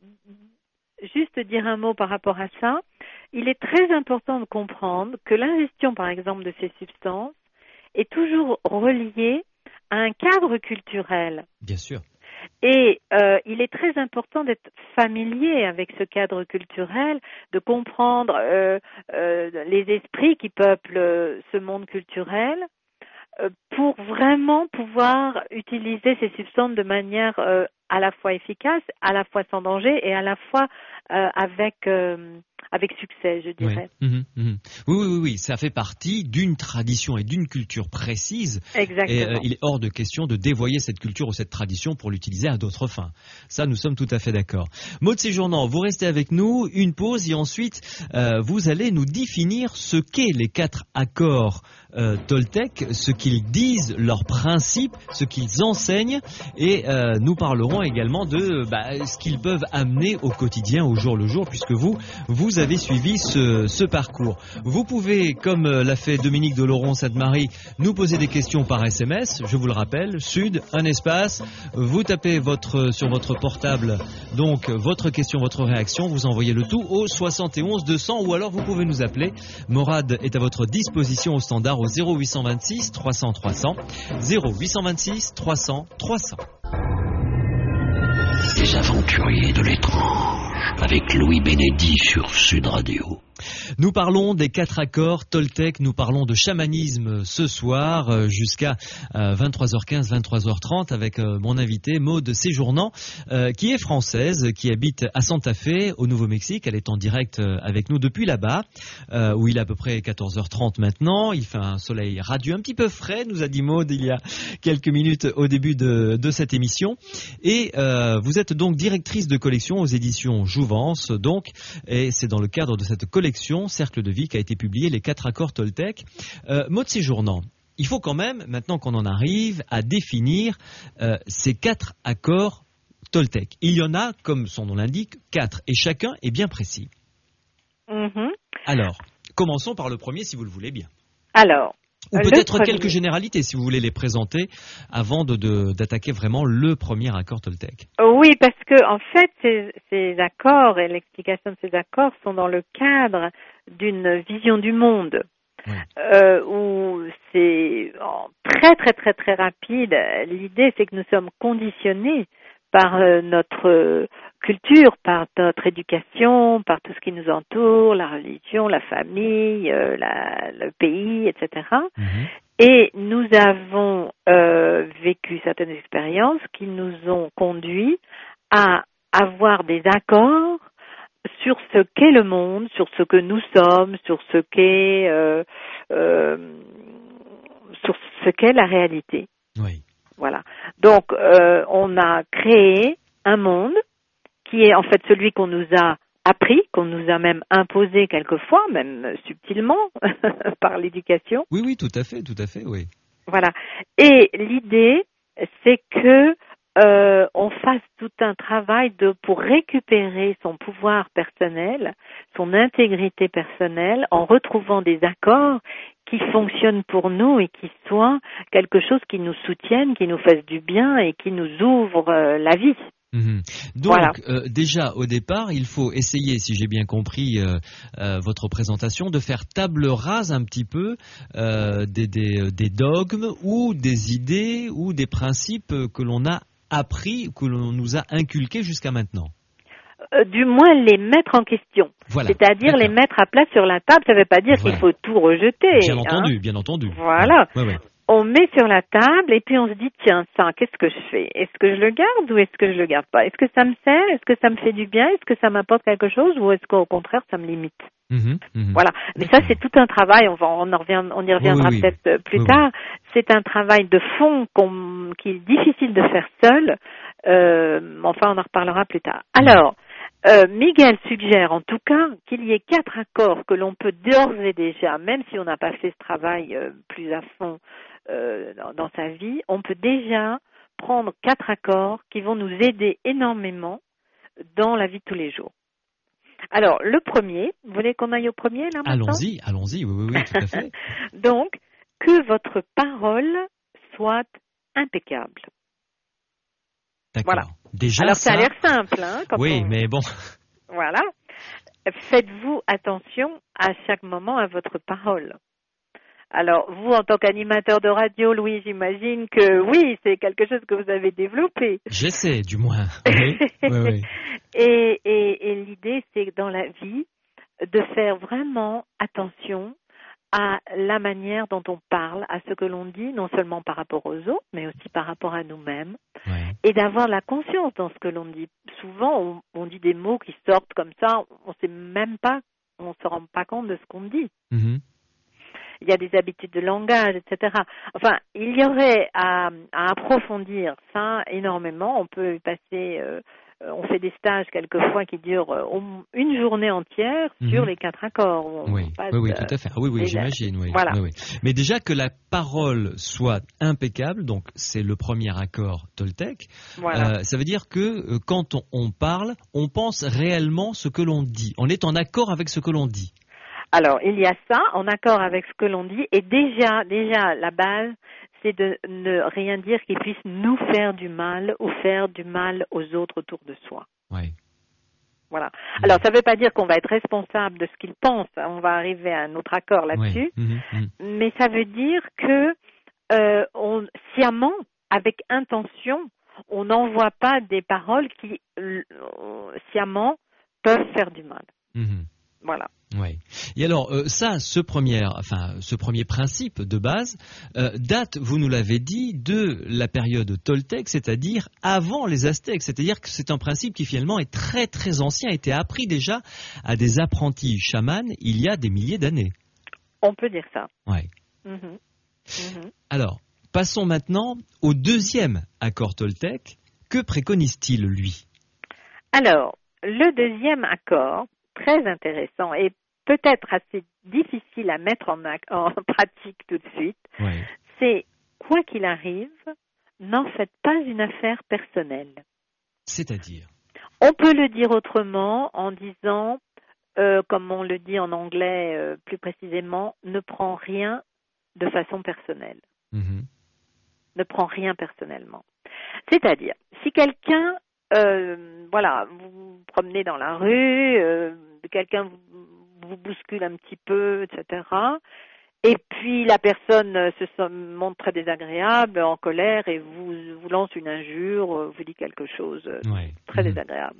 Speaker 2: juste dire un mot par rapport à ça. Il est très important de comprendre que l'ingestion, par exemple, de ces substances est toujours reliée à un cadre culturel.
Speaker 1: Bien sûr.
Speaker 2: Et euh, il est très important d'être familier avec ce cadre culturel, de comprendre euh, euh, les esprits qui peuplent euh, ce monde culturel euh, pour vraiment pouvoir utiliser ces substances de manière euh, à la fois efficace, à la fois sans danger et à la fois euh, avec euh, avec succès, je dirais.
Speaker 1: Oui. Mmh, mmh. oui, oui, oui, oui, ça fait partie d'une tradition et d'une culture précise.
Speaker 2: Exactement.
Speaker 1: Et euh, il est hors de question de dévoyer cette culture ou cette tradition pour l'utiliser à d'autres fins. Ça, nous sommes tout à fait d'accord. Maud Séjournant, vous restez avec nous, une pause et ensuite euh, vous allez nous définir ce qu'est les quatre accords euh, Toltec, ce qu'ils disent, leurs principes, ce qu'ils enseignent, et euh, nous parlerons également de bah, ce qu'ils peuvent amener au quotidien, au jour le jour, puisque vous, vous avez suivi ce, ce parcours. Vous pouvez, comme l'a fait Dominique de Laurent-Sainte-Marie, nous poser des questions par S M S. Je vous le rappelle, Sud, un espace. Vous tapez votre, sur votre portable donc votre question, votre réaction. Vous envoyez le tout au soixante et onze deux cents ou alors vous pouvez nous appeler. Morad est à votre disposition au standard au zéro huit cent vingt-six trois cents trois cents. zéro huit cent vingt-six trois cents trois cents.
Speaker 3: Les aventuriers de l'étrange avec Louis Bénédy sur Sud Radio.
Speaker 1: Nous parlons des quatre accords Toltec, nous parlons de chamanisme ce soir euh, jusqu'à euh, vingt-trois heures quinze, vingt-trois heures trente avec euh, mon invité Maud Séjournant euh, qui est française, qui habite à Santa Fe au Nouveau-Mexique. Elle est en direct euh, avec nous depuis là-bas euh, où il est à peu près quatorze heures trente maintenant. Il fait un soleil radieux, un petit peu frais, nous a dit Maud il y a quelques minutes au début de, de cette émission. Et euh, vous êtes donc directrice de collection aux éditions Jouvence donc, et c'est dans le cadre de cette collection Cercle de vie qui a été publié les quatre accords Toltec. Euh, Maud Séjournant, il faut quand même, maintenant qu'on en arrive, à définir euh, ces quatre accords Toltec. Il y en a, comme son nom l'indique, quatre, et chacun est bien précis.
Speaker 2: Mm-hmm.
Speaker 1: Alors, commençons par le premier, si vous le voulez bien.
Speaker 2: Alors,
Speaker 1: ou peut-être quelques généralités, si vous voulez les présenter, avant de, de, d'attaquer vraiment le premier accord Toltec.
Speaker 2: Oui, parce que en fait, ces, ces accords et l'explication de ces accords sont dans le cadre d'une vision du monde, oui. euh, où c'est oh, très très très très rapide. L'idée, c'est que nous sommes conditionnés par euh, notre euh, culture, par notre éducation, par tout ce qui nous entoure, la religion, la famille, euh, la, le pays, et cetera. Mm-hmm. Et nous avons euh, vécu certaines expériences qui nous ont conduits à avoir des accords sur ce qu'est le monde, sur ce que nous sommes, sur ce qu'est euh, euh, sur ce qu'est la réalité.
Speaker 1: Oui.
Speaker 2: Voilà. Donc, euh, on a créé un monde qui est en fait celui qu'on nous a appris, qu'on nous a même imposé quelquefois, même subtilement, par l'éducation.
Speaker 1: Oui, oui, tout à fait, tout à fait, oui.
Speaker 2: Voilà. Et l'idée, c'est que euh, on fasse tout un travail de pour récupérer son pouvoir personnel, son intégrité personnelle, en retrouvant des accords qui fonctionnent pour nous et qui soient quelque chose qui nous soutienne, qui nous fasse du bien et qui nous ouvre euh, la vie.
Speaker 1: Mmh. Donc,
Speaker 2: voilà.
Speaker 1: euh, déjà, au départ, il faut essayer, si j'ai bien compris euh, euh, votre présentation, de faire table rase un petit peu euh, des, des, des dogmes ou des idées ou des principes que l'on a appris, que l'on nous a inculqués jusqu'à maintenant.
Speaker 2: Euh, du moins, les mettre en question.
Speaker 1: Voilà.
Speaker 2: C'est-à-dire
Speaker 1: D'accord.
Speaker 2: les mettre à plat sur la table. Ça ne veut pas dire
Speaker 1: Voilà.
Speaker 2: qu'il faut tout rejeter.
Speaker 1: Bien
Speaker 2: hein.
Speaker 1: entendu, bien entendu.
Speaker 2: Voilà.
Speaker 1: Ouais, ouais.
Speaker 2: On met sur la table et puis on se dit, tiens, ça, qu'est-ce que je fais? Est-ce que je le garde ou est-ce que je le garde pas? Est-ce que ça me sert? Est-ce que ça me fait du bien? Est-ce que ça m'apporte quelque chose ou est-ce qu'au contraire, ça me limite?
Speaker 1: Mmh, mmh.
Speaker 2: Voilà. Mais ça, c'est tout un travail. On va, on en revient, on y reviendra
Speaker 1: oui, oui,
Speaker 2: peut-être
Speaker 1: oui.
Speaker 2: plus
Speaker 1: oui,
Speaker 2: tard. Oui. C'est un travail de fond qu'on, qui est difficile de faire seul. Euh, enfin, on en reparlera plus tard. Alors, euh, Miguel suggère en tout cas qu'il y ait quatre accords que l'on peut d'ores et déjà, même si on n'a pas fait ce travail euh, plus à fond euh, dans, dans sa vie, on peut déjà prendre quatre accords qui vont nous aider énormément dans la vie de tous les jours. Alors, le premier, vous voulez qu'on aille au premier là maintenant?
Speaker 1: Allons-y, allons-y, oui, oui, oui, tout à fait.
Speaker 2: Donc, que votre parole soit impeccable.
Speaker 1: D'accord.
Speaker 2: Voilà.
Speaker 1: Déjà,
Speaker 2: alors,
Speaker 1: ça...
Speaker 2: ça a l'air simple, hein, quand
Speaker 1: Oui,
Speaker 2: on...
Speaker 1: mais bon.
Speaker 2: Voilà. Faites-vous attention à chaque moment à votre parole. Alors, vous, en tant qu'animateur de radio, Louis, j'imagine que oui, c'est quelque chose que vous avez développé.
Speaker 1: J'essaie, du moins. Oui, oui, oui.
Speaker 2: Et, et, et l'idée, c'est dans la vie, de faire vraiment attention à la manière dont on parle, à ce que l'on dit, non seulement par rapport aux autres, mais aussi par rapport à nous-mêmes,
Speaker 1: Ouais.
Speaker 2: et d'avoir la conscience dans ce que l'on dit. Souvent, on, on dit des mots qui sortent comme ça, on ne sait même pas, on ne se rend pas compte de ce qu'on dit.
Speaker 1: Mm-hmm.
Speaker 2: Il y a des habitudes de langage, et cetera. Enfin, il y aurait à, à approfondir ça énormément. On peut y passer... Euh, on fait des stages quelquefois qui durent une journée entière sur mmh. les quatre accords. On
Speaker 1: oui, oui, oui, tout à fait. Ah, oui, oui, j'imagine. Oui,
Speaker 2: voilà.
Speaker 1: oui, oui. Mais déjà que la parole soit impeccable, donc c'est le premier accord Toltec, voilà. euh, ça veut dire que euh, quand on, on parle, on pense réellement ce que l'on dit. On est en accord avec ce que l'on dit.
Speaker 2: Alors, il y a ça, en accord avec ce que l'on dit, et déjà, déjà, la base, c'est de ne rien dire qui puisse nous faire du mal ou faire du mal aux autres autour de soi.
Speaker 1: Oui.
Speaker 2: Voilà. Alors, ça ne veut pas dire qu'on va être responsable de ce qu'ils pensent. On va arriver à un autre accord là-dessus.
Speaker 1: Oui. Mmh, mmh.
Speaker 2: Mais ça veut dire que euh, on, sciemment, avec intention, on n'envoie pas des paroles qui, euh, sciemment, peuvent faire du mal.
Speaker 1: Mmh.
Speaker 2: Voilà.
Speaker 1: Oui. Et alors euh, ça, ce premier, enfin ce premier principe de base euh, date, vous nous l'avez dit, de la période Toltec, c'est-à-dire avant les Aztèques. C'est-à-dire que c'est un principe qui finalement est très très ancien, a été appris déjà à des apprentis chamans il y a des milliers d'années.
Speaker 2: On peut dire ça.
Speaker 1: Oui.
Speaker 2: Mmh. Mmh.
Speaker 1: Alors, passons maintenant au deuxième accord Toltec. Que préconise-t-il, lui?
Speaker 2: Alors, le deuxième accord, très intéressant et peut-être assez difficile à mettre en, en pratique tout de suite, oui. C'est quoi qu'il arrive, n'en faites pas une affaire personnelle.
Speaker 1: C'est-à-dire?
Speaker 2: On peut le dire autrement en disant, euh, comme on le dit en anglais euh, plus précisément, ne prends rien de façon personnelle.
Speaker 1: Mm-hmm.
Speaker 2: Ne prends rien personnellement. C'est-à-dire, si quelqu'un, euh, voilà, vous vous promenez dans la rue, euh, quelqu'un vous, vous bouscule un petit peu, et cetera. Et puis la personne se montre très désagréable, en colère, et vous, vous lance une injure, vous dit quelque chose
Speaker 1: ouais.
Speaker 2: très mmh. désagréable.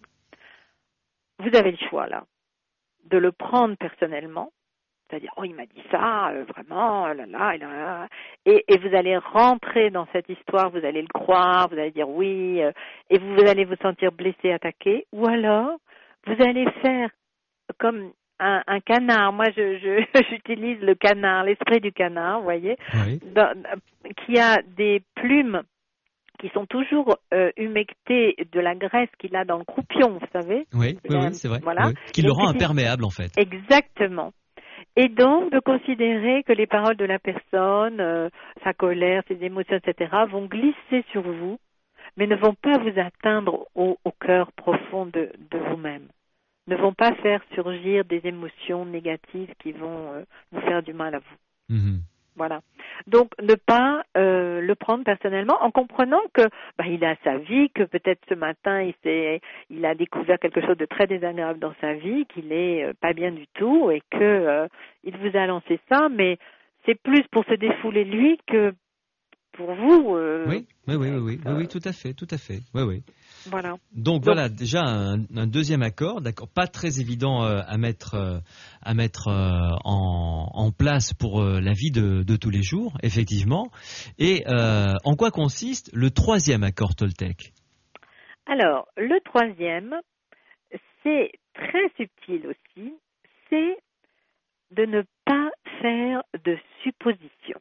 Speaker 2: Vous avez le choix là, de le prendre personnellement, c'est-à-dire oh il m'a dit ça, euh, vraiment, là là, là, là. Et, et vous allez rentrer dans cette histoire, vous allez le croire, vous allez dire oui, euh, et vous allez vous sentir blessé, attaqué, ou alors vous allez faire comme un, un canard. Moi, je, je, j'utilise le canard, l'esprit du canard, vous voyez,
Speaker 1: Oui.
Speaker 2: dans, qui a des plumes qui sont toujours euh, humectées de la graisse qu'il a dans le croupion, vous savez.
Speaker 1: Oui, oui,
Speaker 2: a,
Speaker 1: oui, c'est vrai.
Speaker 2: Voilà.
Speaker 1: Oui. Qui le rend imperméable, en fait.
Speaker 2: Exactement. Et donc, de considérer que les paroles de la personne, euh, sa colère, ses émotions, et cetera, vont glisser sur vous, mais ne vont pas vous atteindre au, au cœur profond de, de vous-même. Ne vont pas faire surgir des émotions négatives qui vont euh, vous faire du mal à vous.
Speaker 1: Mm-hmm.
Speaker 2: Voilà. Donc, ne pas euh, le prendre personnellement en comprenant que bah, il a sa vie, que peut-être ce matin, il, s'est, il a découvert quelque chose de très désagréable dans sa vie, qu'il est euh, pas bien du tout et que euh, il vous a lancé ça, mais c'est plus pour se défouler lui que pour vous. Euh,
Speaker 1: oui, oui, oui, oui, oui,
Speaker 2: euh,
Speaker 1: oui, oui, tout à fait, tout à fait. Oui, oui.
Speaker 2: Voilà.
Speaker 1: Donc,
Speaker 2: Donc
Speaker 1: voilà déjà un, un deuxième accord, d'accord, pas très évident euh, à mettre euh, à mettre euh, en, en place pour euh, la vie de, de tous les jours, effectivement. Et euh, en quoi consiste le troisième accord Toltec?
Speaker 2: Alors, le troisième, c'est très subtil aussi, c'est de ne pas faire de suppositions.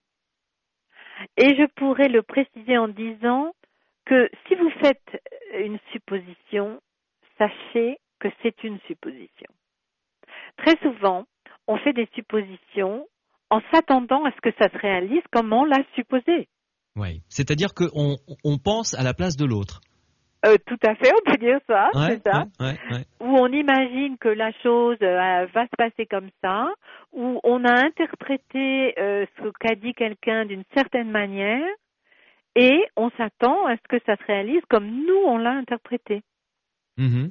Speaker 2: Et je pourrais le préciser en disant que si vous faites une supposition, sachez que c'est une supposition. Très souvent, on fait des suppositions en s'attendant à ce que ça se réalise comme on l'a supposé.
Speaker 1: Oui, c'est-à-dire qu'on on pense à la place de l'autre.
Speaker 2: Euh, tout à fait, on peut dire ça,
Speaker 1: ouais,
Speaker 2: c'est ça.
Speaker 1: Ouais, ouais, ouais.
Speaker 2: Où on imagine que la chose euh, va se passer comme ça, où on a interprété euh, ce qu'a dit quelqu'un d'une certaine manière, et on s'attend à ce que ça se réalise comme nous, on l'a interprété.
Speaker 1: Mm-hmm.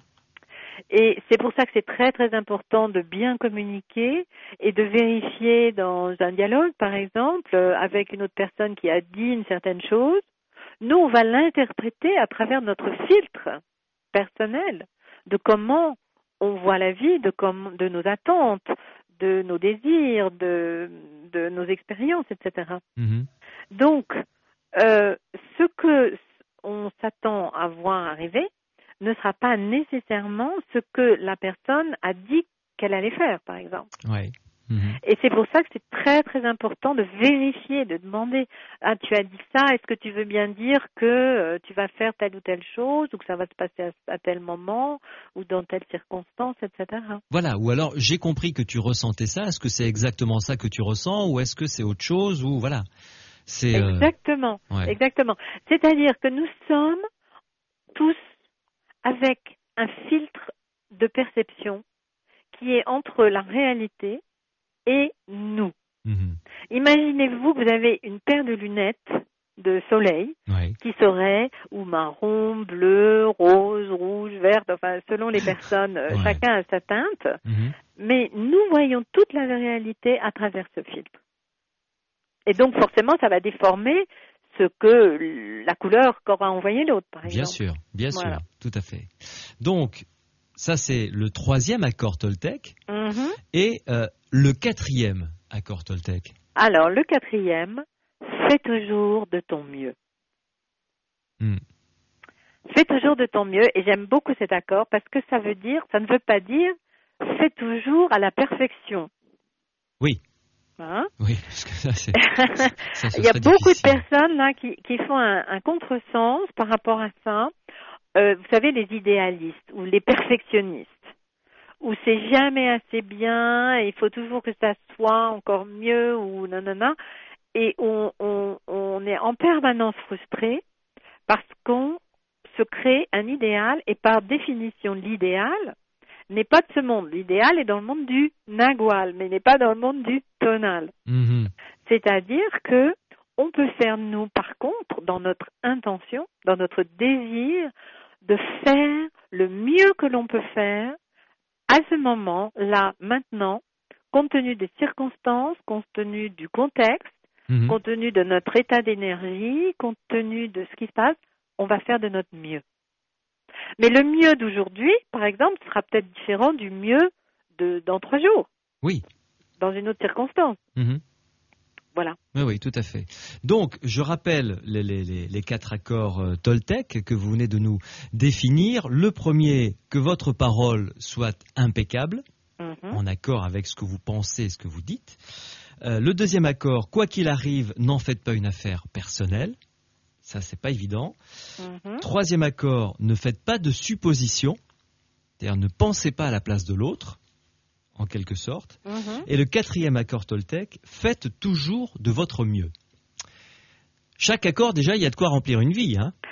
Speaker 2: Et c'est pour ça que c'est très très important de bien communiquer et de vérifier dans un dialogue, par exemple, avec une autre personne qui a dit une certaine chose. Nous, on va l'interpréter à travers notre filtre personnel de comment on voit la vie, de, comme, de nos attentes, de nos désirs, de, de nos expériences, et cetera. Mm-hmm. Donc, euh, ce que on s'attend à voir arriver ne sera pas nécessairement ce que la personne a dit qu'elle allait faire, par exemple.
Speaker 1: Ouais. Mmh.
Speaker 2: Et c'est pour ça que c'est très très important de vérifier, de demander « Ah, tu as dit ça, est-ce que tu veux bien dire que euh, tu vas faire telle ou telle chose ou que ça va se passer à, à tel moment ou dans telle circonstance, et cetera »
Speaker 1: Voilà, ou alors j'ai compris que tu ressentais ça, est-ce que c'est exactement ça que tu ressens ou est-ce que c'est autre chose ou voilà. C'est,
Speaker 2: exactement,
Speaker 1: euh... ouais.
Speaker 2: exactement. C'est-à-dire que nous sommes tous avec un filtre de perception qui est entre la réalité et nous. Mmh. Imaginez-vous que vous avez une paire de lunettes de soleil
Speaker 1: ouais.
Speaker 2: qui seraient ou marron, bleu, rose, rouge, verte, enfin selon les personnes, ouais. Chacun a sa teinte, mmh. Mais nous voyons toute la réalité à travers ce filtre. Et donc forcément ça va déformer ce que la couleur qu'aura envoyé l'autre, par exemple.
Speaker 1: Bien sûr, bien
Speaker 2: voilà.
Speaker 1: sûr, tout à fait. Donc, ça c'est le troisième accord Toltec.
Speaker 2: Mmh.
Speaker 1: Et euh, le quatrième accord Toltec.
Speaker 2: Alors, le quatrième, fais toujours de ton mieux.
Speaker 1: Mmh.
Speaker 2: Fais toujours de ton mieux, et j'aime beaucoup cet accord parce que ça veut dire, ça ne veut pas dire fais toujours à la perfection.
Speaker 1: Oui.
Speaker 2: Hein?
Speaker 1: Oui, parce que ça, c'est, ça,
Speaker 2: il y a beaucoup
Speaker 1: difficile.
Speaker 2: de personnes là qui, qui font un, un contresens par rapport à ça. Euh, vous savez, les idéalistes ou les perfectionnistes, où c'est jamais assez bien, et il faut toujours que ça soit encore mieux ou nanana, et on, on, on est en permanence frustré parce qu'on se crée un idéal, et par définition, l'idéal n'est pas de ce monde. L'idéal est dans le monde du nagual, mais n'est pas dans le monde du tonal.
Speaker 1: Mm-hmm.
Speaker 2: C'est-à-dire que on peut faire, nous, par contre, dans notre intention, dans notre désir, de faire le mieux que l'on peut faire à ce moment, là, maintenant, compte tenu des circonstances, compte tenu du contexte, mmh. compte tenu de notre état d'énergie, compte tenu de ce qui se passe, on va faire de notre mieux. Mais le mieux d'aujourd'hui, par exemple, sera peut-être différent du mieux de dans trois jours.
Speaker 1: Oui.
Speaker 2: Dans une autre circonstance.
Speaker 1: Mmh.
Speaker 2: voilà.
Speaker 1: Oui, oui, tout à fait. Donc, je rappelle les, les, les, les quatre accords euh, Toltec que vous venez de nous définir. Le premier, que votre parole soit impeccable,
Speaker 2: Mm-hmm.
Speaker 1: en accord avec ce que vous pensez et ce que vous dites. Euh, le deuxième accord, quoi qu'il arrive, n'en faites pas une affaire personnelle. Ça, c'est pas évident.
Speaker 2: Mm-hmm.
Speaker 1: Troisième accord, ne faites pas de suppositions. C'est-à-dire, ne pensez pas à la place de l'autre, en quelque sorte.
Speaker 2: Mm-hmm.
Speaker 1: Et le quatrième accord Toltec, faites toujours de votre mieux. Chaque accord, déjà, il y a de quoi remplir une vie, hein.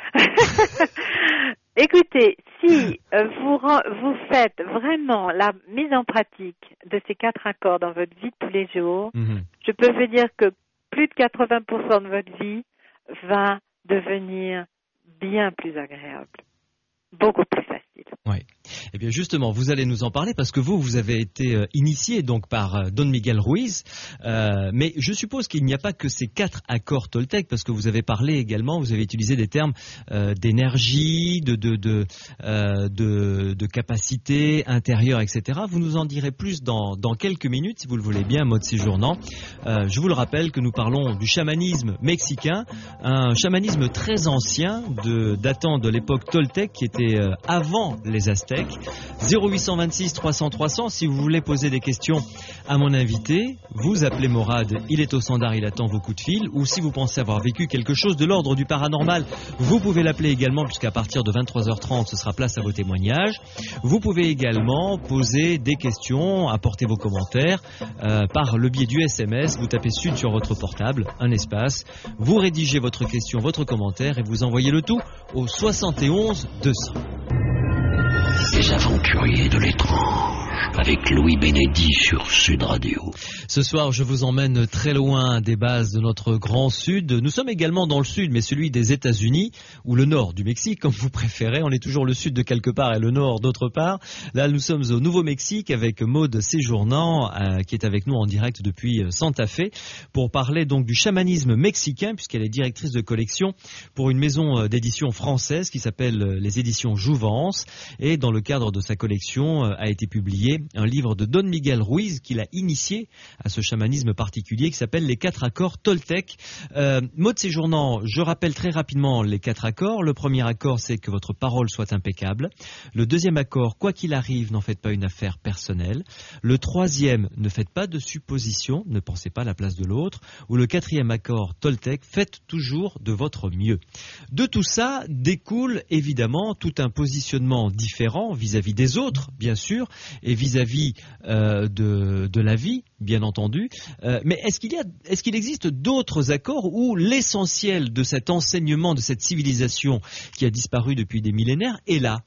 Speaker 2: Écoutez, si euh, vous, vous faites vraiment la mise en pratique de ces quatre accords dans votre vie de tous les jours,
Speaker 1: Mm-hmm.
Speaker 2: je peux vous dire que plus de quatre-vingts pour cent de votre vie va devenir bien plus agréable, beaucoup plus facile.
Speaker 1: Oui. Eh bien justement, vous allez nous en parler parce que vous, vous avez été euh, initié donc par euh, Don Miguel Ruiz, euh, mais je suppose qu'il n'y a pas que ces quatre accords Toltec parce que vous avez parlé également, vous avez utilisé des termes euh, d'énergie, de de de, euh, de de capacité intérieure, et cetera. Vous nous en direz plus dans dans quelques minutes, si vous le voulez bien, mode séjournant. Euh, je vous le rappelle que nous parlons du chamanisme mexicain, un chamanisme très ancien, de datant de l'époque Toltec, qui était euh, avant les Aztèques. zéro huit cent vingt-six trois cents trois cents, si vous voulez poser des questions à mon invité, vous appelez Morad, il est au standard, il attend vos coups de fil, ou si vous pensez avoir vécu quelque chose de l'ordre du paranormal, vous pouvez l'appeler également, puisqu'à partir de vingt-trois heures trente, ce sera place à vos témoignages. Vous pouvez également poser des questions, apporter vos commentaires euh, par le biais du S M S, vous tapez Sud sur votre portable, un espace, vous rédigez votre question, votre commentaire, et vous envoyez le tout au soixante et onze deux cents.
Speaker 3: Les aventuriers de l'étrange, avec Louis Bénédy sur Sud Radio.
Speaker 1: Ce soir, je vous emmène très loin des bases de notre grand Sud. Nous sommes également dans le Sud, mais celui des États-Unis, ou le Nord du Mexique, comme vous préférez. On est toujours le Sud de quelque part et le Nord d'autre part. Là, nous sommes au Nouveau-Mexique avec Maude Séjournant, euh, qui est avec nous en direct depuis Santa Fe, pour parler donc du chamanisme mexicain, puisqu'elle est directrice de collection pour une maison d'édition française qui s'appelle les éditions Jouvence. Et dans le cadre de sa collection, euh, a été publié un livre de Don Miguel Ruiz qui l'a initié à ce chamanisme particulier qui s'appelle les quatre accords Toltec. Euh, Maude Séjournant, je rappelle très rapidement les quatre accords. Le premier accord, c'est que votre parole soit impeccable. Le deuxième accord, quoi qu'il arrive, n'en faites pas une affaire personnelle. Le troisième, ne faites pas de suppositions, ne pensez pas à la place de l'autre. Ou le quatrième accord Toltec, faites toujours de votre mieux. De tout ça découle évidemment tout un positionnement différent vis-à-vis des autres, bien sûr, et vis-à-vis euh, de, de la vie, bien entendu. Euh, mais est-ce qu'il y a, est-ce qu'il existe d'autres accords où l'essentiel de cet enseignement, de cette civilisation qui a disparu depuis des millénaires est là?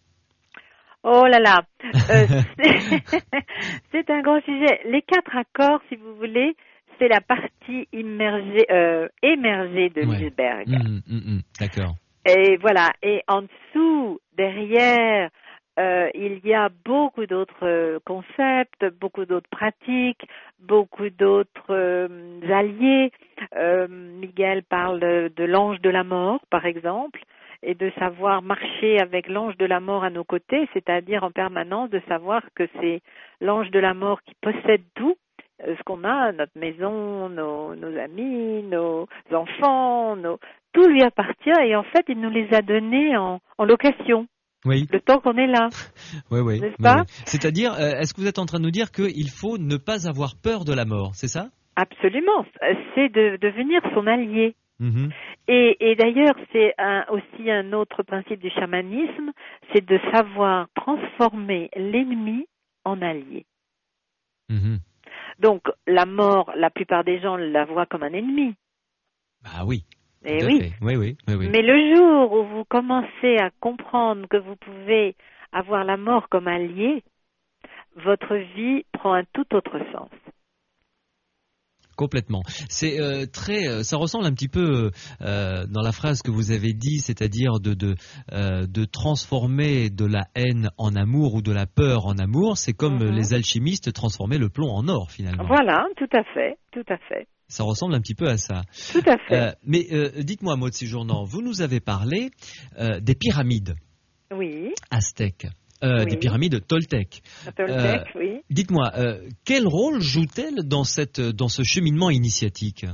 Speaker 2: Oh là là, euh, c'est, c'est un grand sujet. Les quatre accords, si vous voulez, c'est la partie immergée, euh, émergée de
Speaker 1: Ouais.
Speaker 2: l'iceberg.
Speaker 1: Mmh, mmh, mmh, d'accord.
Speaker 2: Et voilà, et en dessous, derrière, euh, il y a beaucoup d'autres euh, concepts, beaucoup d'autres pratiques, beaucoup d'autres euh, alliés. Euh, Miguel parle de l'ange de la mort, par exemple, et de savoir marcher avec l'ange de la mort à nos côtés, c'est-à-dire en permanence de savoir que c'est l'ange de la mort qui possède tout, euh, ce qu'on a, notre maison, nos, nos amis, nos enfants, nos... tout lui appartient et en fait, il nous les a donnés en, en location.
Speaker 1: Oui.
Speaker 2: Le temps qu'on est là.
Speaker 1: Oui, oui.
Speaker 2: N'est-ce
Speaker 1: oui,
Speaker 2: pas
Speaker 1: oui. C'est-à-dire, euh, est-ce que vous êtes en train de nous dire qu'il faut ne pas avoir peur de la mort, c'est ça?
Speaker 2: Absolument. C'est de devenir son allié.
Speaker 1: Mmh.
Speaker 2: Et, et d'ailleurs, c'est un, aussi un autre principe du chamanisme, c'est de savoir transformer l'ennemi en allié.
Speaker 1: Mmh.
Speaker 2: Donc, la mort, la plupart des gens la voient comme un ennemi.
Speaker 1: Ah oui.
Speaker 2: Et
Speaker 1: Tout à
Speaker 2: oui.
Speaker 1: fait. Oui, oui, oui, oui.
Speaker 2: Mais le jour où vous commencez à comprendre que vous pouvez avoir la mort comme allié, votre vie prend un tout autre sens.
Speaker 1: Complètement. C'est euh, très, euh, ça ressemble un petit peu euh, dans la phrase que vous avez dit, c'est-à-dire de de, euh, de transformer de la haine en amour ou de la peur en amour. C'est comme
Speaker 2: Mm-hmm.
Speaker 1: les alchimistes transformaient le plomb en or finalement.
Speaker 2: Voilà, tout à fait, tout à fait.
Speaker 1: Ça ressemble un petit peu à ça.
Speaker 2: Tout à fait.
Speaker 1: Euh, mais euh, dites-moi, Maude Séjournant, vous nous avez parlé euh, des pyramides
Speaker 2: Oui.
Speaker 1: aztèques. euh,
Speaker 2: oui.
Speaker 1: des pyramides Toltec.
Speaker 2: Toltec,
Speaker 1: Euh,
Speaker 2: oui.
Speaker 1: Dites-moi, euh, quel rôle joue-t-elle dans, cette, dans ce cheminement initiatique?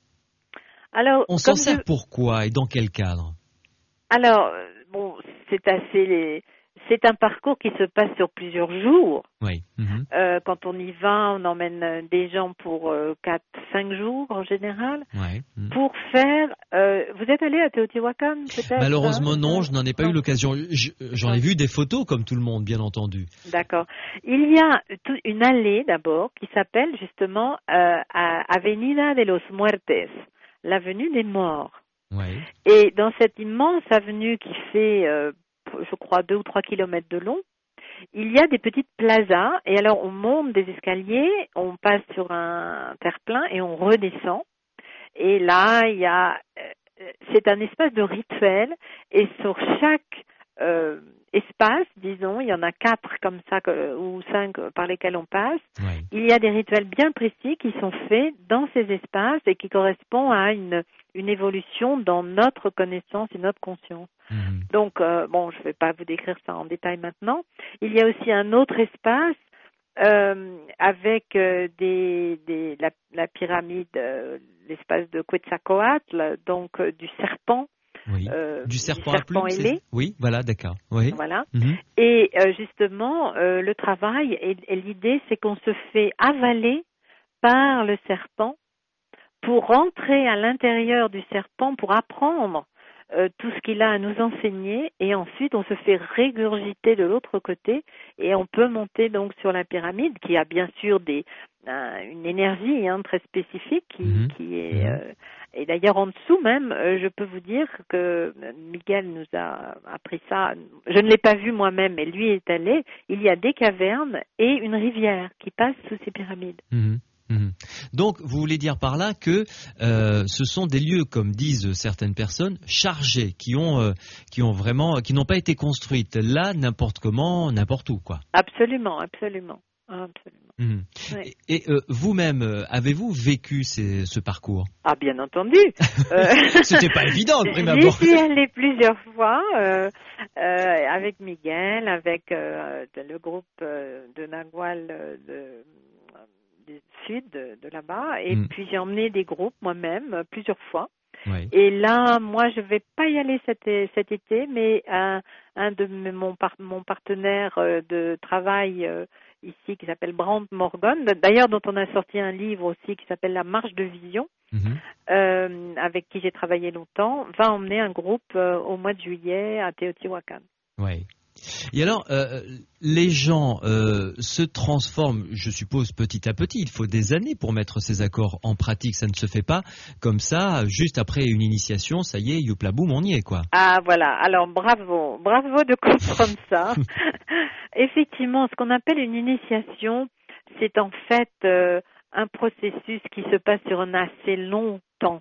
Speaker 2: Alors,
Speaker 1: On s'en
Speaker 2: comme
Speaker 1: sert
Speaker 2: je...
Speaker 1: pourquoi et dans quel cadre?
Speaker 2: Alors, euh, bon, c'est assez... C'est un parcours qui se passe sur plusieurs jours.
Speaker 1: Oui. Mm-hmm.
Speaker 2: Euh, quand on y va, on emmène des gens pour euh, quatre, cinq jours en général.
Speaker 1: Ouais. Mm.
Speaker 2: Pour faire... Euh, vous êtes allé à Teotihuacan, peut-être?
Speaker 1: Malheureusement,
Speaker 2: hein
Speaker 1: non, je n'en ai pas
Speaker 2: non.
Speaker 1: eu l'occasion. Je- J'en ai vu des photos, comme tout le monde, bien entendu.
Speaker 2: D'accord. Il y a tout- une allée, d'abord, qui s'appelle justement euh, Avenida de los Muertes, l'avenue des morts.
Speaker 1: Oui.
Speaker 2: Et dans cette immense avenue qui fait, euh, je crois, deux ou trois kilomètres de long, il y a des petites plazas. Et alors, on monte des escaliers, on passe sur un terre-plein et on redescend. Et là, il y a, euh, c'est un espace de rituel. Et sur chaque euh, espace, disons, il y en a quatre comme ça que, ou cinq par lesquels on passe.
Speaker 1: Oui.
Speaker 2: Il y a des rituels bien précis qui sont faits dans ces espaces et qui correspondent à une, une évolution dans notre connaissance et notre conscience.
Speaker 1: Mm-hmm.
Speaker 2: Donc, euh, bon, je ne vais pas vous décrire ça en détail maintenant. Il y a aussi un autre espace euh, avec euh, des, des, la, la pyramide, euh, l'espace de Quetzalcoatl, donc euh, du serpent.
Speaker 1: Oui.
Speaker 2: Euh,
Speaker 1: du serpent,
Speaker 2: du serpent
Speaker 1: à plumes,
Speaker 2: ailé.
Speaker 1: Oui, voilà, d'accord. Oui.
Speaker 2: Voilà.
Speaker 1: Mm-hmm.
Speaker 2: Et euh, justement, euh, le travail et, et l'idée, c'est qu'on se fait avaler par le serpent pour rentrer à l'intérieur du serpent, pour apprendre euh, tout ce qu'il a à nous enseigner, et ensuite on se fait régurgiter de l'autre côté, et on peut monter donc sur la pyramide, qui a bien sûr des, euh, une énergie hein, très spécifique, qui,
Speaker 1: Mm-hmm.
Speaker 2: qui est... Euh, et d'ailleurs en dessous même, euh, je peux vous dire que Miguel nous a appris ça, je ne l'ai pas vu moi-même, mais lui est allé, il y a des cavernes et une rivière qui passe sous ces pyramides.
Speaker 1: Mm-hmm. Mmh. Donc, vous voulez dire par là que euh, ce sont des lieux, comme disent certaines personnes, chargés, qui ont, euh, qui ont vraiment, qui n'ont pas été construites là, n'importe comment, n'importe où, quoi.
Speaker 2: Absolument, absolument, absolument.
Speaker 1: Mmh.
Speaker 2: Oui.
Speaker 1: Et, et euh, vous-même, euh, avez-vous vécu ces, ce parcours?
Speaker 2: Ah, bien entendu.
Speaker 1: euh... C'était pas évident, de prime abord.
Speaker 2: J'y suis allée plusieurs fois euh, euh, avec Miguel, avec euh, le groupe euh, de Nagual euh, de du sud de, de là-bas, et mm. puis j'ai emmené des groupes moi-même euh, plusieurs fois.
Speaker 1: Oui.
Speaker 2: Et là, moi, je vais pas y aller cet, cet été, mais un, un de mes, mon, par, mon partenaire euh, de travail euh, ici, qui s'appelle Brand Morgan, d'ailleurs dont on a sorti un livre aussi qui s'appelle La Marche de Vision, mm-hmm. euh, avec qui j'ai travaillé longtemps, va emmener un groupe euh, au mois de juillet à Teotihuacan.
Speaker 1: Oui. Et alors, euh, les gens euh, se transforment, je suppose, petit à petit. Il faut des années pour mettre ces accords en pratique. Ça ne se fait pas comme ça, juste après une initiation, ça y est, youpla boum, on y est, quoi.
Speaker 2: Ah, voilà. Alors, bravo. Bravo de comprendre ça. Effectivement, ce qu'on appelle une initiation, c'est en fait euh, un processus qui se passe sur un assez long temps.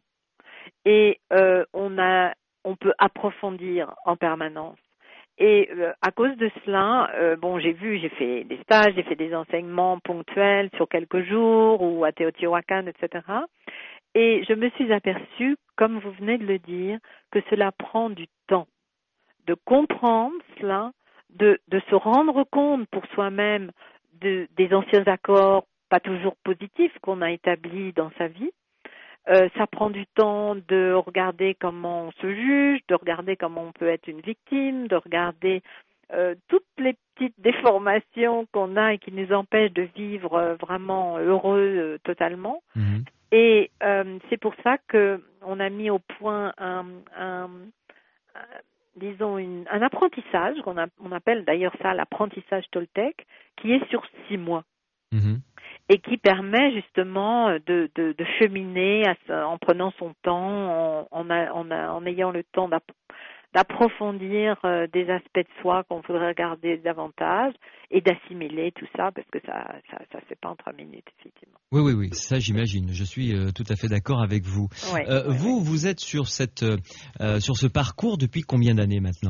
Speaker 2: Et euh, on a, on peut approfondir en permanence. Et euh, à cause de cela, euh, bon, j'ai vu, j'ai fait des stages, j'ai fait des enseignements ponctuels sur quelques jours ou à Teotihuacan, et cetera. Et je me suis aperçue, comme vous venez de le dire, que cela prend du temps de comprendre cela, de, de se rendre compte pour soi-même de, des anciens accords pas toujours positifs qu'on a établis dans sa vie. Euh, ça prend du temps de regarder comment on se juge, de regarder comment on peut être une victime, de regarder euh, toutes les petites déformations qu'on a et qui nous empêchent de vivre euh, vraiment heureux euh, totalement. Mmh. Et euh, c'est pour ça que on a mis au point un, un, un disons une, un apprentissage qu'on a, on appelle d'ailleurs ça l'apprentissage Toltec, qui est sur six mois. Mmh. Et qui permet justement de, de, de cheminer à, en prenant son temps, en, en, a, en, a, en ayant le temps d'approfondir euh, des aspects de soi qu'on voudrait regarder davantage et d'assimiler tout ça, parce que ça ça, ça se fait pas en trois minutes, effectivement.
Speaker 1: Oui, oui, oui, ça j'imagine. Je suis euh, tout à fait d'accord avec vous.
Speaker 2: Ouais,
Speaker 1: euh,
Speaker 2: ouais,
Speaker 1: vous,
Speaker 2: ouais.
Speaker 1: vous êtes sur, cette, euh, sur ce parcours depuis combien d'années maintenant ?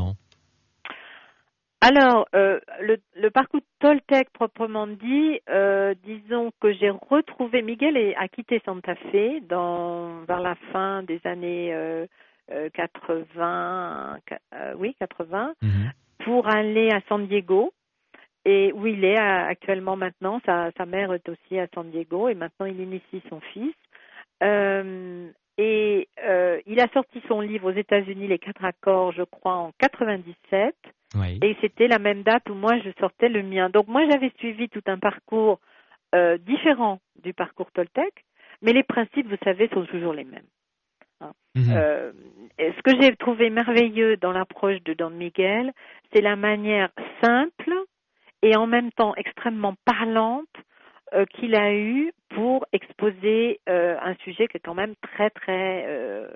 Speaker 2: Alors, euh, le, le parcours Toltec proprement dit, euh, disons que j'ai retrouvé, Miguel est, a quitté Santa Fe dans, vers la fin des années euh, euh, quatre-vingts, euh, oui quatre-vingts, mm-hmm. pour aller à San Diego. et où il est euh, actuellement maintenant. Sa, sa mère est aussi à San Diego et maintenant il initie son fils. Euh, et euh, il a sorti son livre aux États-Unis, Les Quatre Accords, je crois, en quatre-vingt-dix-sept.
Speaker 1: Oui.
Speaker 2: Et c'était la même date où moi je sortais le mien. Donc moi j'avais suivi tout un parcours euh, différent du parcours Toltec, mais les principes, vous savez, sont toujours les mêmes. Hein. Mm-hmm. Euh, ce que j'ai trouvé merveilleux dans l'approche de Don Miguel, c'est la manière simple et en même temps extrêmement parlante euh, qu'il a eue pour exposer euh, un sujet qui est quand même très très euh,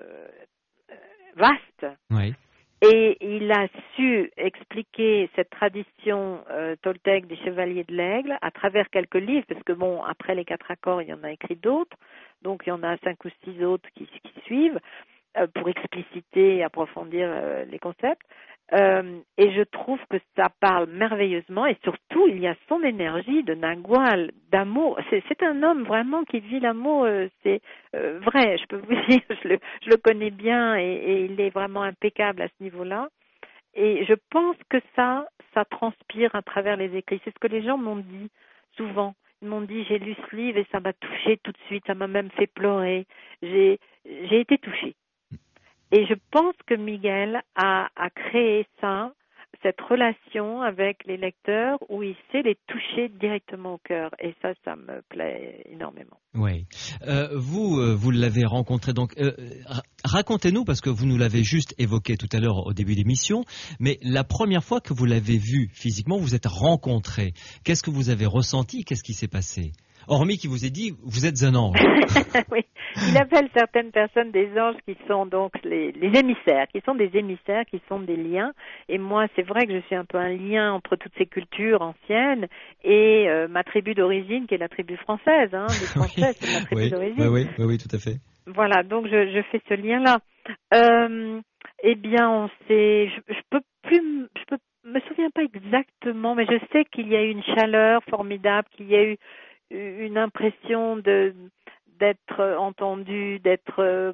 Speaker 2: vaste.
Speaker 1: Oui.
Speaker 2: Et il a su expliquer cette tradition euh, toltèque des chevaliers de l'aigle à travers quelques livres, parce que bon, après les quatre accords, il y en a écrit d'autres, donc il y en a cinq ou six autres qui, qui suivent euh, pour expliciter et approfondir euh, les concepts. Euh, et je trouve que ça parle merveilleusement, et surtout il y a son énergie de Nagual, d'amour. C'est, c'est un homme vraiment qui vit l'amour, euh, c'est euh, vrai, je peux vous dire, je le, je le connais bien et, et il est vraiment impeccable à ce niveau-là. Et je pense que ça, ça transpire à travers les écrits. C'est ce que les gens m'ont dit souvent. Ils m'ont dit, j'ai lu ce livre et ça m'a touchée tout de suite, ça m'a même fait pleurer. J'ai, j'ai été touchée. Et je pense que Miguel a, a créé ça, cette relation avec les lecteurs où il sait les toucher directement au cœur. Et ça, ça me plaît énormément.
Speaker 1: Oui. Euh, vous, euh, vous l'avez rencontré donc. Euh, racontez-nous, parce que vous nous l'avez juste évoqué tout à l'heure au début de l'émission, mais la première fois que vous l'avez vu physiquement, vous êtes rencontrés. Qu'est-ce que vous avez ressenti? Qu'est-ce qui s'est passé? Hormis qu'il vous ait dit, vous êtes un ange.
Speaker 2: Oui, il appelle certaines personnes des anges qui sont donc les, les émissaires, qui sont des émissaires, qui sont des liens. Et moi, c'est vrai que je suis un peu un lien entre toutes ces cultures anciennes et euh, ma tribu d'origine, qui est la tribu française. Hein, les Français, oui. C'est ma tribu
Speaker 1: oui,
Speaker 2: d'origine.
Speaker 1: Oui, oui, oui, oui, tout à fait.
Speaker 2: Voilà, donc je, je fais ce lien-là. Euh, eh bien, on s'est, je, je peux plus, je peux, me souviens pas exactement, mais je sais qu'il y a eu une chaleur formidable, qu'il y a eu une impression de d'être entendu, d'être euh,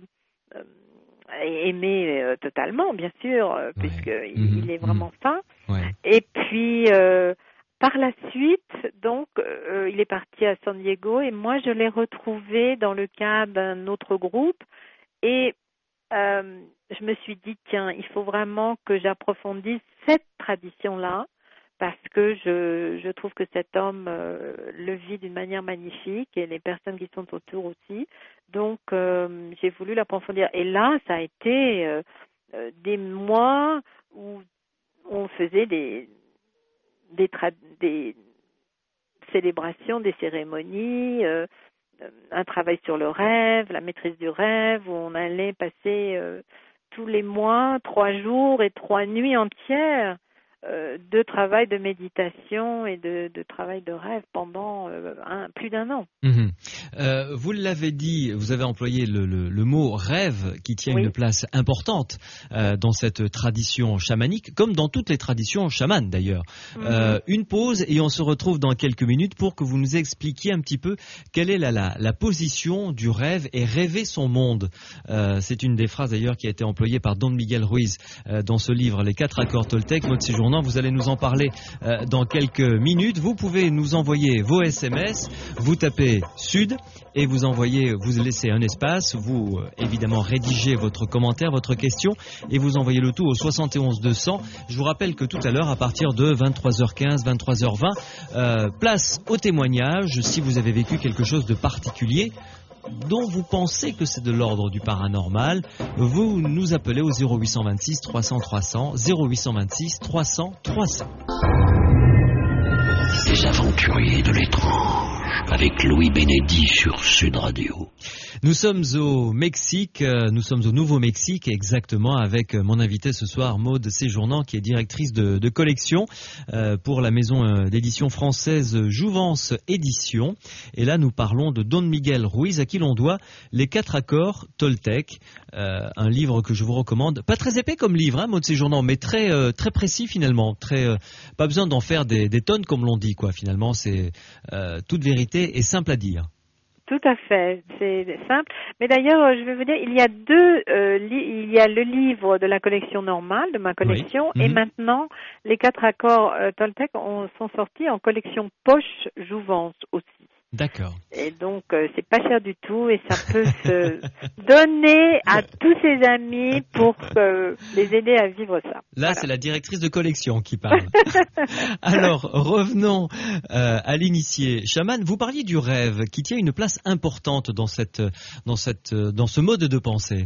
Speaker 2: aimé euh, totalement, bien sûr, euh, ouais. puisqu'il mmh, il est vraiment mmh. fin.
Speaker 1: Ouais.
Speaker 2: Et puis, euh, par la suite, donc, euh, il est parti à San Diego et moi, je l'ai retrouvé dans le cadre d'un autre groupe et euh, je me suis dit, tiens, il faut vraiment que j'approfondisse cette tradition-là, parce que je, je trouve que cet homme euh, le vit d'une manière magnifique et les personnes qui sont autour aussi. Donc, euh, j'ai voulu l'approfondir. Et là, ça a été euh, euh, des mois où on faisait des, des, tra- des célébrations, des cérémonies, euh, un travail sur le rêve, la maîtrise du rêve, où on allait passer euh, tous les mois, trois jours et trois nuits entières de travail de méditation et de, de travail de rêve pendant euh, un, plus d'un an.
Speaker 1: Mmh. Euh, vous l'avez dit, vous avez employé le, le, le mot rêve qui tient oui. une place importante euh, dans cette tradition chamanique, comme dans toutes les traditions chamanes d'ailleurs. Mmh. Euh, une pause et on se retrouve dans quelques minutes pour que vous nous expliquiez un petit peu quelle est la, la, la position du rêve et rêver son monde. Euh, c'est une des phrases d'ailleurs qui a été employée par Don Miguel Ruiz euh, dans ce livre, Les Quatre Accords Toltec, mode séjournant. Vous allez nous en parler euh, dans quelques minutes. Vous pouvez nous envoyer vos S M S. Vous tapez Sud et vous envoyez, vous laissez un espace. Vous euh, évidemment rédigez votre commentaire, votre question et vous envoyez le tout au soixante et onze deux cents. Je vous rappelle que tout à l'heure, à partir de vingt-trois heures quinze, vingt-trois heures vingt, euh, place au témoignage. Si vous avez vécu quelque chose de particulier dont vous pensez que c'est de l'ordre du paranormal, vous nous appelez au zéro huit cent vingt-six trois cents trois cents, zéro huit cent vingt-six trois cents trois cents.
Speaker 3: Les aventuriers de l'étrange, avec Louis Bénédy sur Sud Radio.
Speaker 1: Nous sommes au Mexique, nous sommes au Nouveau-Mexique exactement, avec mon invité ce soir, Maude Séjournant, qui est directrice de, de collection euh, pour la maison d'édition française Jouvence Édition. Et là, nous parlons de Don Miguel Ruiz, à qui l'on doit Les Quatre Accords Toltec, euh, un livre que je vous recommande. Pas très épais comme livre, hein, Maude Séjournant, mais très euh, très précis finalement. Très, euh, pas besoin d'en faire des, des tonnes comme l'on dit, quoi. Finalement, c'est euh, toute vérité et simple à dire.
Speaker 2: Tout à fait, c'est simple. Mais d'ailleurs, je vais vous dire, il y a deux, euh, li- il y a le livre de la collection normale, de ma collection,
Speaker 1: Oui.
Speaker 2: et
Speaker 1: Mhm.
Speaker 2: maintenant, les quatre accords euh, Toltec ont- sont sortis en collection poche Jouvence aussi.
Speaker 1: D'accord.
Speaker 2: Et donc, euh, c'est pas cher du tout et ça peut se donner à tous ses amis pour euh, les aider à vivre ça.
Speaker 1: Là,
Speaker 2: Voilà.
Speaker 1: c'est la directrice de collection qui parle. Alors, revenons euh, à l'initié. Chaman, vous parliez du rêve qui tient une place importante dans, cette, dans, cette, dans ce mode de pensée.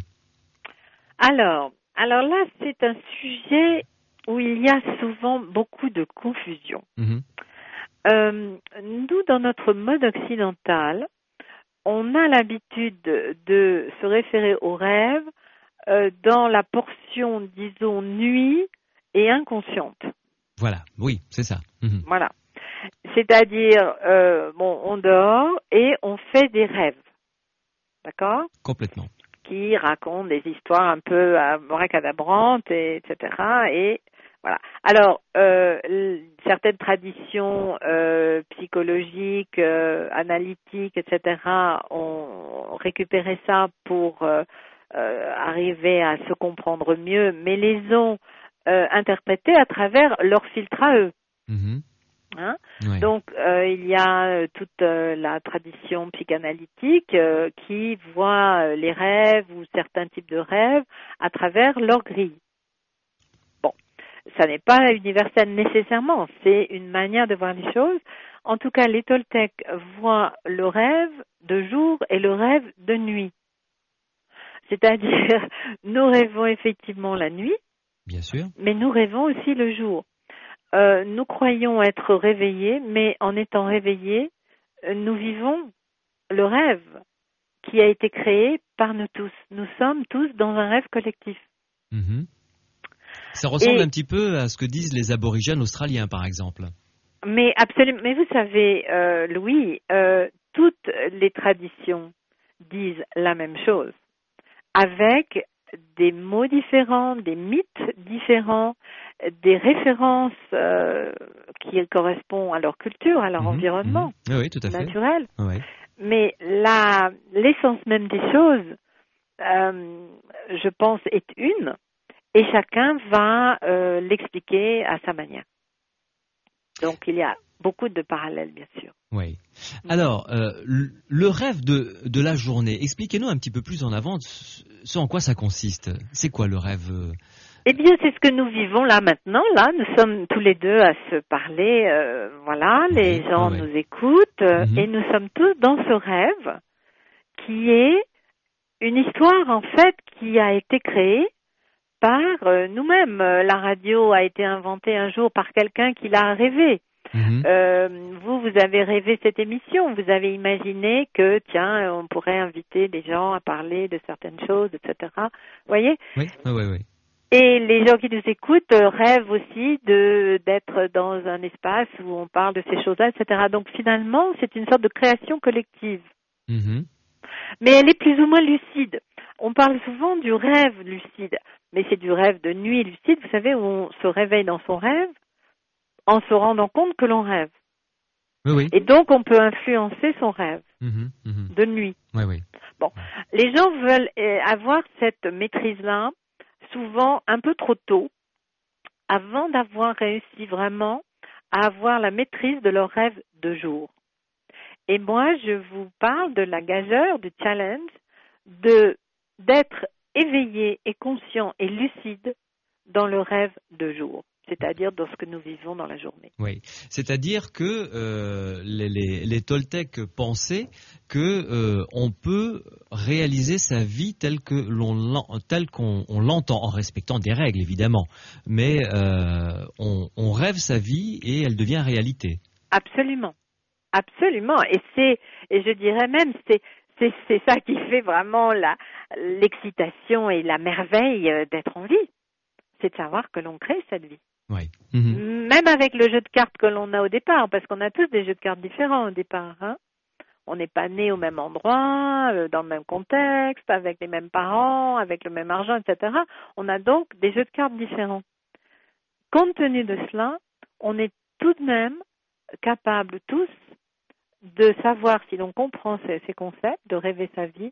Speaker 2: Alors, alors là, c'est un sujet où il y a souvent beaucoup de confusion.
Speaker 1: Mm-hmm.
Speaker 2: Euh, nous, dans notre mode occidental, on a l'habitude de, de se référer au rêve euh, dans la portion, disons, nuit et inconsciente.
Speaker 1: Voilà, oui, c'est ça. Mm-hmm.
Speaker 2: Voilà. C'est-à-dire, euh, bon, on dort et on fait des rêves. D'accord ?
Speaker 1: Complètement.
Speaker 2: Qui racontent des histoires un peu abracadabrantes, et, etc. Et voilà. Alors, euh, l- certaines traditions euh, psychologiques, euh, analytiques, et cetera ont récupéré ça pour euh, euh, arriver à se comprendre mieux, mais les ont euh, interprétés à travers leur filtre à eux.
Speaker 1: Mm-hmm.
Speaker 2: Hein?
Speaker 1: Ouais.
Speaker 2: Donc, euh, il y a euh, toute euh, la tradition psychanalytique euh, qui voit euh, les rêves ou certains types de rêves à travers leur grille. Bon, ça n'est pas universel nécessairement, c'est une manière de voir les choses. En tout cas, les Toltecs voient le rêve de jour et le rêve de nuit. C'est-à-dire, nous rêvons effectivement la nuit,
Speaker 1: bien sûr,
Speaker 2: mais nous rêvons aussi le jour. Euh, nous croyons être réveillés, mais en étant réveillés, nous vivons le rêve qui a été créé par nous tous. Nous sommes tous dans un rêve collectif.
Speaker 1: Mm-hmm. Ça ressemble
Speaker 2: Et,
Speaker 1: un petit peu à ce que disent les aborigènes australiens, par exemple.
Speaker 2: Mais absolument. Mais vous savez, euh, Louis, euh, toutes les traditions disent la même chose, avec des mots différents, des mythes différents, des références euh, qui correspondent à leur culture, à leur
Speaker 1: Mmh,
Speaker 2: environnement
Speaker 1: mmh. Oui, oui, tout à fait.
Speaker 2: naturel.
Speaker 1: Oui.
Speaker 2: Mais la, l'essence même des choses, euh, je pense, est une, et chacun va euh, l'expliquer à sa manière. Donc il y a beaucoup de parallèles, bien sûr.
Speaker 1: Oui. Alors, euh, le rêve de, de la journée, expliquez-nous un petit peu plus en avant ce en quoi ça consiste. C'est quoi le rêve?
Speaker 2: Eh bien, c'est ce que nous vivons là maintenant. Là, nous sommes tous les deux à se parler. Euh, voilà,
Speaker 1: oui,
Speaker 2: les gens
Speaker 1: oui.
Speaker 2: nous écoutent euh,
Speaker 1: mm-hmm.
Speaker 2: et nous sommes tous dans ce rêve qui est une histoire en fait qui a été créée par euh, nous-mêmes. La radio a été inventée un jour par quelqu'un qui l'a rêvé.
Speaker 1: Mmh.
Speaker 2: Euh, vous, vous avez rêvé cette émission, vous avez imaginé que, tiens, on pourrait inviter des gens à parler de certaines choses, et cetera. Vous voyez ?
Speaker 1: Oui, oui, oui. oui.
Speaker 2: Et les gens qui nous écoutent rêvent aussi de d'être dans un espace où on parle de ces choses-là, et cetera. Donc finalement, c'est une sorte de création collective.
Speaker 1: Mmh.
Speaker 2: Mais elle est plus ou moins lucide. On parle souvent du rêve lucide, mais c'est du rêve de nuit lucide, vous savez, où on se réveille dans son rêve en se rendant compte que l'on rêve.
Speaker 1: Oui, oui.
Speaker 2: Et donc, on peut influencer son rêve
Speaker 1: Mmh, mmh.
Speaker 2: de nuit.
Speaker 1: Oui, oui.
Speaker 2: Bon, les gens veulent avoir cette maîtrise-là souvent un peu trop tôt, avant d'avoir réussi vraiment à avoir la maîtrise de leur rêve de jour. Et moi, je vous parle de la gageure, du challenge, de d'être éveillé et conscient et lucide dans le rêve de jour, c'est-à-dire dans ce que nous vivons dans la journée.
Speaker 1: Oui, c'est-à-dire que euh, les, les, les Toltecs pensaient que euh, on peut réaliser sa vie telle que l'on telle qu'on on l'entend, en respectant des règles évidemment, mais euh, on, on rêve sa vie et elle devient réalité.
Speaker 2: Absolument, absolument, et c'est et je dirais même c'est c'est c'est ça qui fait vraiment la l'excitation et la merveille d'être en vie, c'est de savoir que l'on crée cette vie.
Speaker 1: Oui. Mmh.
Speaker 2: Même avec le jeu de cartes que l'on a au départ, parce qu'on a tous des jeux de cartes différents au départ. Hein. On n'est pas né au même endroit, euh, dans le même contexte, avec les mêmes parents, avec le même argent, et cetera. On a donc des jeux de cartes différents. Compte tenu de cela, on est tout de même capables tous de savoir si l'on comprend ces, ces concepts, de rêver sa vie,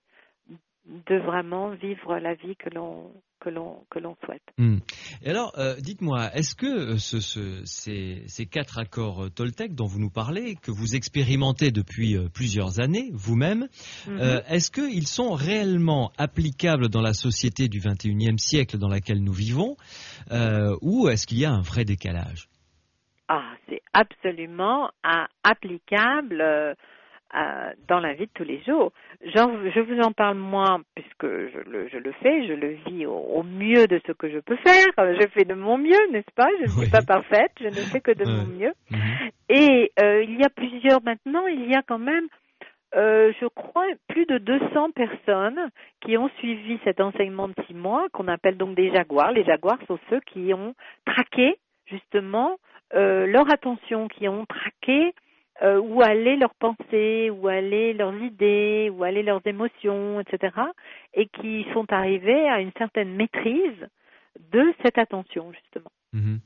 Speaker 2: de vraiment vivre la vie que l'on que l'on que l'on souhaite.
Speaker 1: Mmh. Et alors, euh, dites-moi, est-ce que ce, ce, ces, ces quatre accords Toltec dont vous nous parlez, que vous expérimentez depuis euh, plusieurs années vous-même, mmh. euh, est-ce qu'ils sont réellement applicables dans la société du vingt et unième siècle dans laquelle nous vivons, euh, ou est-ce qu'il y a un vrai décalage?
Speaker 2: Ah, c'est absolument ah, applicable. Euh, Euh, dans la vie de tous les jours. Genre, je vous en parle moi, puisque je le, je le fais, je le vis au, au mieux de ce que je peux faire. Je fais de mon mieux, n'est-ce pas? Je ne oui. suis pas parfaite, je ne fais que de euh, mon mieux. Mm-hmm. Et euh, il y a plusieurs, maintenant, il y a quand même, euh, je crois, plus de deux cents personnes qui ont suivi cet enseignement de six mois, qu'on appelle donc des jaguars. Les jaguars sont ceux qui ont traqué, justement, euh, leur attention, qui ont traqué Euh, où allaient leurs pensées, où allaient leurs idées, où allaient leurs émotions, et cetera, et qui sont arrivés à une certaine maîtrise de cette attention, justement. Mm-hmm.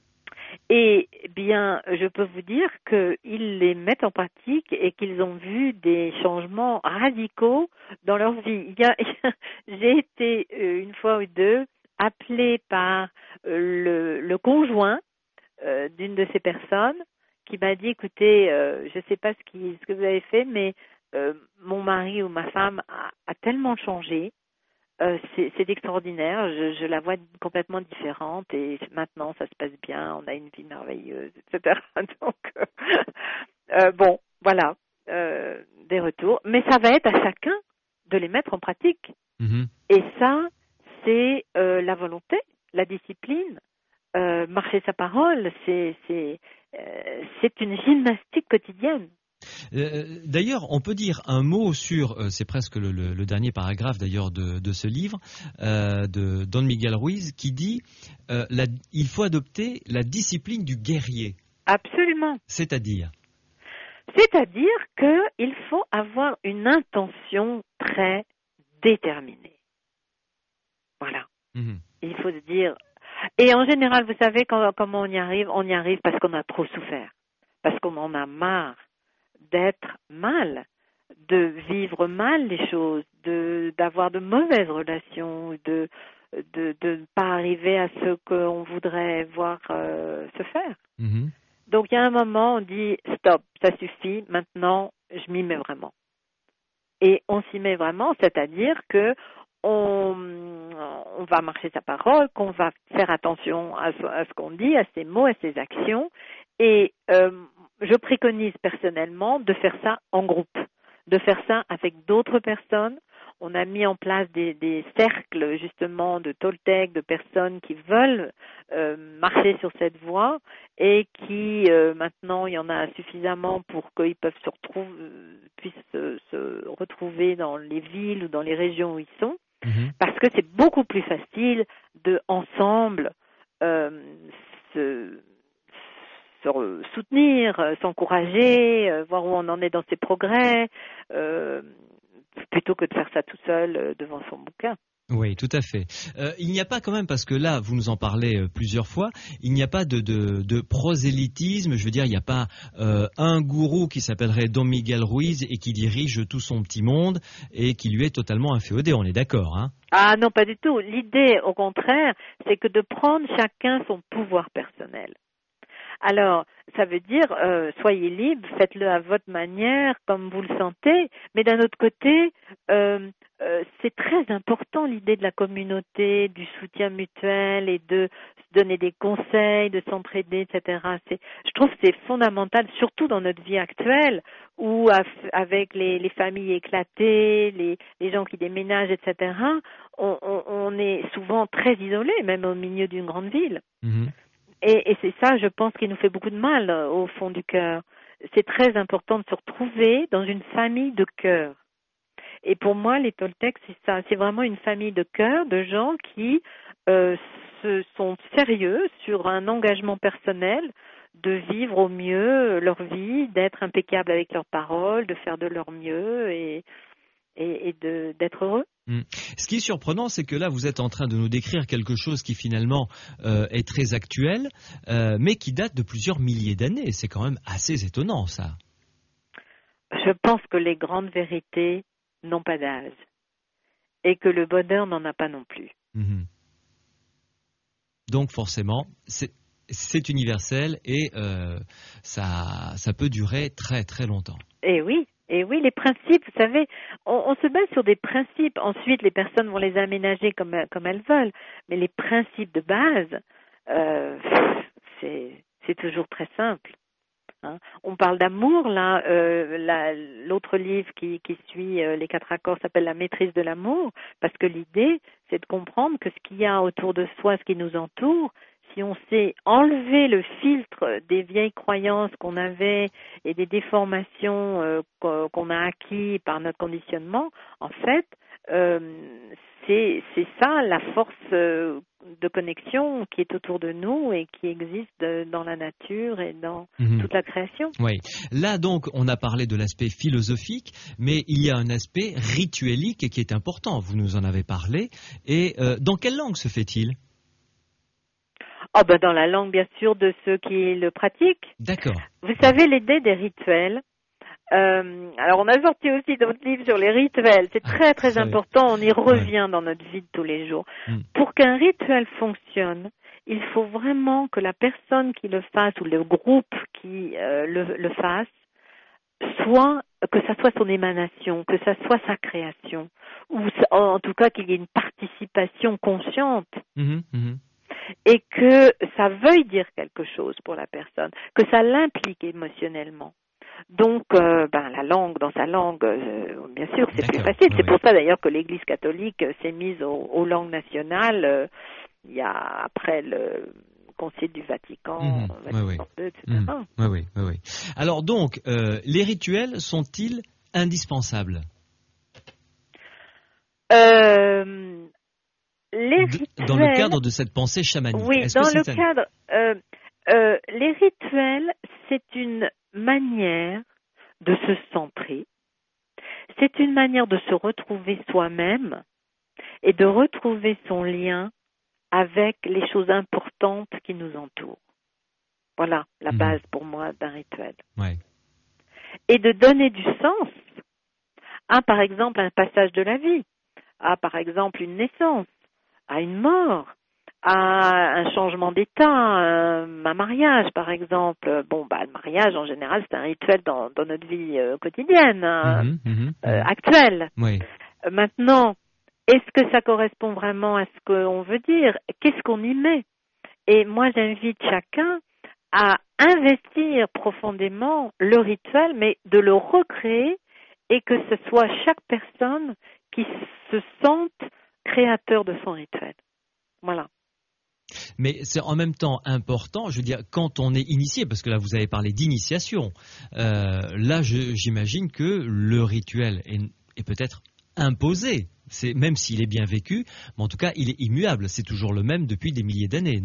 Speaker 2: Et bien, je peux vous dire qu'ils les mettent en pratique et qu'ils ont vu des changements radicaux dans leur vie. Il y a, j'ai été euh, une fois ou deux appelée par euh, le, le conjoint euh, d'une de ces personnes qui m'a dit, écoutez, euh, je ne sais pas ce, qui, ce que vous avez fait, mais euh, mon mari ou ma femme a, a tellement changé, euh, c'est, c'est extraordinaire, je, je la vois complètement différente et maintenant ça se passe bien, on a une vie merveilleuse, et cetera. Donc, euh, euh, bon, voilà, euh, des retours. Mais ça va être à chacun de les mettre en pratique. Mm-hmm. Et ça, c'est euh, la volonté, la discipline, euh, marcher sa parole, c'est... c'est Euh, c'est une gymnastique quotidienne.
Speaker 1: Euh, d'ailleurs, on peut dire un mot sur, euh, c'est presque le, le, le dernier paragraphe d'ailleurs de, de ce livre, euh, de Don Miguel Ruiz, qui dit euh, la, il faut adopter la discipline du guerrier.
Speaker 2: Absolument.
Speaker 1: C'est-à-dire
Speaker 2: C'est-à-dire qu'il faut avoir une intention très déterminée. Voilà. Mmh. Il faut se dire... Et en général, vous savez quand, comment on y arrive? On y arrive parce qu'on a trop souffert, parce qu'on en a marre d'être mal, de vivre mal les choses, de d'avoir de mauvaises relations, de de de ne pas arriver à ce qu'on voudrait voir euh, se faire. Mm-hmm. Donc il y a un moment, on dit stop, ça suffit, maintenant je m'y mets vraiment. Et on s'y met vraiment, c'est-à-dire que On, on va marcher sa parole, qu'on va faire attention à ce, à ce qu'on dit, à ses mots, à ses actions. Et euh, je préconise personnellement de faire ça en groupe, de faire ça avec d'autres personnes. On a mis en place des, des cercles justement de Toltec, de personnes qui veulent euh, marcher sur cette voie et qui euh, maintenant il y en a suffisamment pour qu'ils peuvent se retrouver, puissent se, se retrouver dans les villes ou dans les régions où ils sont. Mmh. Parce que c'est beaucoup plus facile de ensemble euh, se, se soutenir, s'encourager, euh, voir où on en est dans ses progrès, euh, plutôt que de faire ça tout seul euh, devant son bouquin.
Speaker 1: Oui, tout à fait. Euh, il n'y a pas quand même, parce que là, vous nous en parlez euh, plusieurs fois, il n'y a pas de, de, de prosélytisme, je veux dire, il n'y a pas euh, un gourou qui s'appellerait Don Miguel Ruiz et qui dirige tout son petit monde et qui lui est totalement inféodé, on est d'accord, hein?
Speaker 2: Ah non, pas du tout. L'idée, au contraire, c'est que de prendre chacun son pouvoir personnel. Alors, ça veut dire, euh, soyez libre, faites-le à votre manière, comme vous le sentez, mais d'un autre côté, euh, euh, c'est très important l'idée de la communauté, du soutien mutuel et de se donner des conseils, de s'entraider, et cetera. C'est, je trouve que c'est fondamental, surtout dans notre vie actuelle, où avec les, les familles éclatées, les, les gens qui déménagent, et cetera, on, on, on est souvent très isolés, même au milieu d'une grande ville. Mmh. Et, et c'est ça, je pense, qui nous fait beaucoup de mal au fond du cœur. C'est très important de se retrouver dans une famille de cœur. Et pour moi, les Toltecs, c'est ça. C'est vraiment une famille de cœur, de gens qui euh, se sont sérieux sur un engagement personnel de vivre au mieux leur vie, d'être impeccable avec leurs paroles, de faire de leur mieux et, et, et de, d'être heureux.
Speaker 1: Mmh. Ce qui est surprenant, c'est que là, vous êtes en train de nous décrire quelque chose qui finalement euh, est très actuel, euh, mais qui date de plusieurs milliers d'années. C'est quand même assez étonnant, ça.
Speaker 2: je pense que les grandes vérités n'ont pas d'âge et que le bonheur n'en a pas non plus.
Speaker 1: Mmh. Donc forcément, c'est, c'est universel et euh, ça, ça peut durer très très longtemps.
Speaker 2: Et oui, et oui, les principes, vous savez, on, on se base sur des principes. Ensuite, les personnes vont les aménager comme, comme elles veulent. Mais les principes de base, euh, c'est, c'est toujours très simple. Hein. On parle d'amour, là, euh, la, l'autre livre qui, qui suit euh, les quatre accords s'appelle La maîtrise de l'amour, parce que l'idée, c'est de comprendre que ce qu'il y a autour de soi, ce qui nous entoure, si on sait enlever le filtre des vieilles croyances qu'on avait et des déformations euh, qu'on a acquis par notre conditionnement, en fait, euh, c'est, c'est ça la force euh, de connexion qui est autour de nous et qui existe de, dans la nature et dans mmh. toute la création.
Speaker 1: Oui. Là, donc, on a parlé de l'aspect philosophique, mais il y a un aspect rituelique qui est important. Vous nous en avez parlé. Et euh, dans quelle langue se fait-il ?
Speaker 2: Oh ben dans la langue, bien sûr, de ceux qui le pratiquent.
Speaker 1: D'accord.
Speaker 2: Vous savez, l'idée des rituels, euh, alors on a sorti aussi d'autres livres sur les rituels, c'est très ah, très important, on y revient ouais. dans notre vie de tous les jours. Mm. Pour qu'un rituel fonctionne, il faut vraiment que la personne qui le fasse ou le groupe qui euh, le, le fasse, soit, que ça soit son émanation, que ça soit sa création, ou en tout cas qu'il y ait une participation consciente. Mm-hmm, mm-hmm. Et que ça veuille dire quelque chose pour la personne, que ça l'implique émotionnellement. Donc, euh, ben, la langue, dans sa langue, euh, bien sûr, c'est D'accord. plus facile. Oui, c'est oui. pour ça d'ailleurs que l'Église catholique s'est mise aux, aux langues nationales. Euh, il y a après le Concile du Vatican, mmh, Vatican oui, deux, et cetera. Mmh,
Speaker 1: oui, oui, oui, oui. Alors donc, euh, les rituels sont-ils indispensables ?
Speaker 2: Euh... Les rituels,
Speaker 1: dans le cadre de cette pensée chamanique.
Speaker 2: Oui,
Speaker 1: Est-ce
Speaker 2: dans
Speaker 1: que
Speaker 2: le
Speaker 1: c'est
Speaker 2: cadre, euh, euh, les rituels, c'est une manière de se centrer, c'est une manière de se retrouver soi-même et de retrouver son lien avec les choses importantes qui nous entourent. Voilà la mmh. base pour moi d'un rituel.
Speaker 1: Ouais.
Speaker 2: Et de donner du sens à, par exemple, un passage de la vie, à, par exemple, une naissance, à une mort, à un changement d'état, un, un mariage par exemple. Bon, bah le mariage en général c'est un rituel dans, dans notre vie euh, quotidienne, hein, mmh, mmh, euh, actuelle.
Speaker 1: Oui.
Speaker 2: Euh, maintenant, est-ce que ça correspond vraiment à ce qu'on veut dire ? Qu'est-ce qu'on y met ? Et moi j'invite chacun à investir profondément le rituel, mais de le recréer et que ce soit chaque personne qui se sente créateur de son rituel. Voilà.
Speaker 1: Mais c'est en même temps important, je veux dire, quand on est initié, parce que là vous avez parlé d'initiation, euh, là je, j'imagine que le rituel est, est peut-être imposé, c'est, même s'il est bien vécu, mais en tout cas il est immuable, c'est toujours le même depuis des milliers d'années, non ?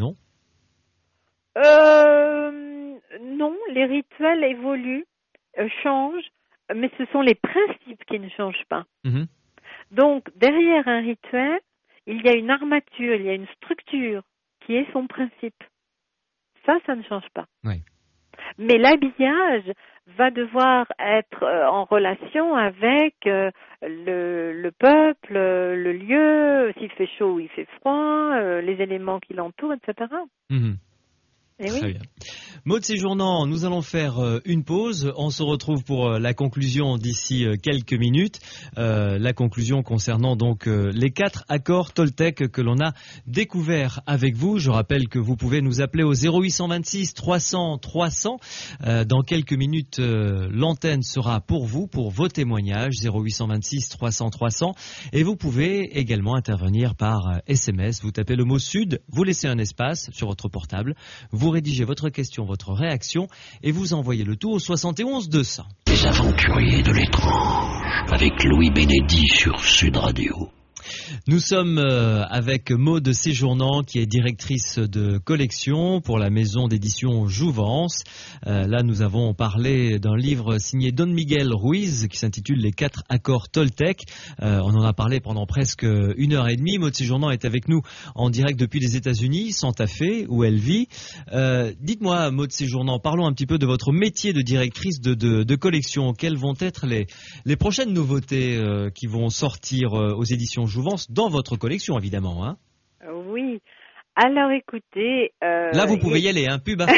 Speaker 2: euh, Non, les rituels évoluent, euh, changent, mais ce sont les principes qui ne changent pas. Mmh. Donc, derrière un rituel, il y a une armature, il y a une structure qui est son principe. Ça, ça ne change pas.
Speaker 1: Oui.
Speaker 2: Mais l'habillage va devoir être en relation avec le, le peuple, le lieu, s'il fait chaud ou il fait froid, les éléments qui l'entourent, et cetera.
Speaker 1: Mmh.
Speaker 2: Et oui.
Speaker 1: Très bien. Maud Séjournant, nous allons faire euh, une pause. On se retrouve pour euh, la conclusion d'ici euh, quelques minutes. Euh, la conclusion concernant donc euh, les quatre accords Toltec que l'on a découverts avec vous. Je rappelle que vous pouvez nous appeler au zéro huit cent vingt-six trois cents trois cents. Euh, dans quelques minutes, euh, l'antenne sera pour vous, pour vos témoignages. zéro huit cent vingt-six trois cents trois cents. Et vous pouvez également intervenir par euh, S M S. Vous tapez le mot Sud, vous laissez un espace sur votre portable. Vous Vous rédigez votre question, votre réaction et vous envoyez le tout au soixante et onze deux cents.
Speaker 3: Les aventuriers de l'étrange avec Louis Bénédy sur Sud Radio.
Speaker 1: Nous sommes euh, avec Maude Séjournant, qui est directrice de collection pour la maison d'édition Jouvence. Euh, là, nous avons parlé d'un livre signé Don Miguel Ruiz qui s'intitule Les quatre accords Toltec. Euh, on en a parlé pendant presque une heure et demie. Maude Séjournant est avec nous en direct depuis les États-Unis, Santa Fe, où elle vit. Euh, dites-moi, Maude Séjournant, parlons un petit peu de votre métier de directrice de, de, de collection. Quelles vont être les, les prochaines nouveautés euh, qui vont sortir euh, aux éditions Jouvence dans votre collection, évidemment, hein?
Speaker 2: Oui. Alors, écoutez... Euh,
Speaker 1: Là, vous pouvez y aller, hein, pub à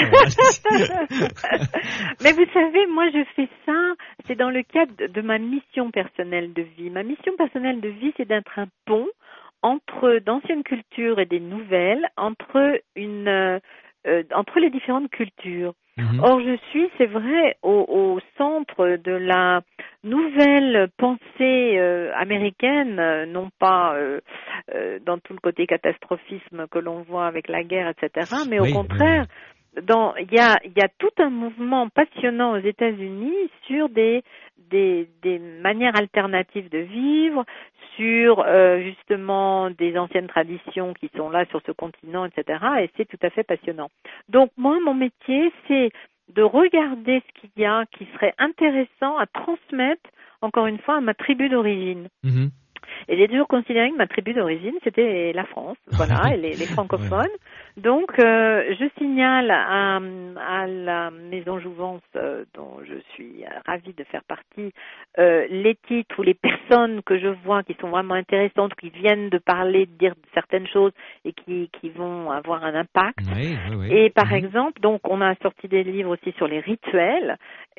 Speaker 1: fond.
Speaker 2: Mais vous savez, moi, je fais ça, c'est dans le cadre de ma mission personnelle de vie. Ma mission personnelle de vie, c'est d'être un pont entre d'anciennes cultures et des nouvelles, entre une... Euh, euh, entre les différentes cultures. Mmh. Or, je suis, c'est vrai, au, au centre de la nouvelle pensée euh, américaine, euh, non pas euh, euh, dans tout le côté catastrophisme que l'on voit avec la guerre, et cetera, mais oui, au contraire, oui. dans il y a, y a tout un mouvement passionnant aux États-Unis sur des, des, des manières alternatives de vivre, sur euh, justement des anciennes traditions qui sont là sur ce continent, et cetera. Et c'est tout à fait passionnant. Donc moi, mon métier, c'est de regarder ce qu'il y a qui serait intéressant à transmettre, encore une fois, à ma tribu d'origine. Mmh. Et j'ai toujours considéré que ma tribu d'origine, c'était la France, voilà, et les, les francophones. Ouais. Donc, euh, je signale à, à la Maison Jouvence, euh, dont je suis ravie de faire partie, euh, les titres ou les personnes que je vois qui sont vraiment intéressantes, qui viennent de parler, de dire certaines choses et qui, qui vont avoir un impact. Oui, oui, oui. Et par mmh. exemple, donc, on a sorti des livres aussi sur les rituels.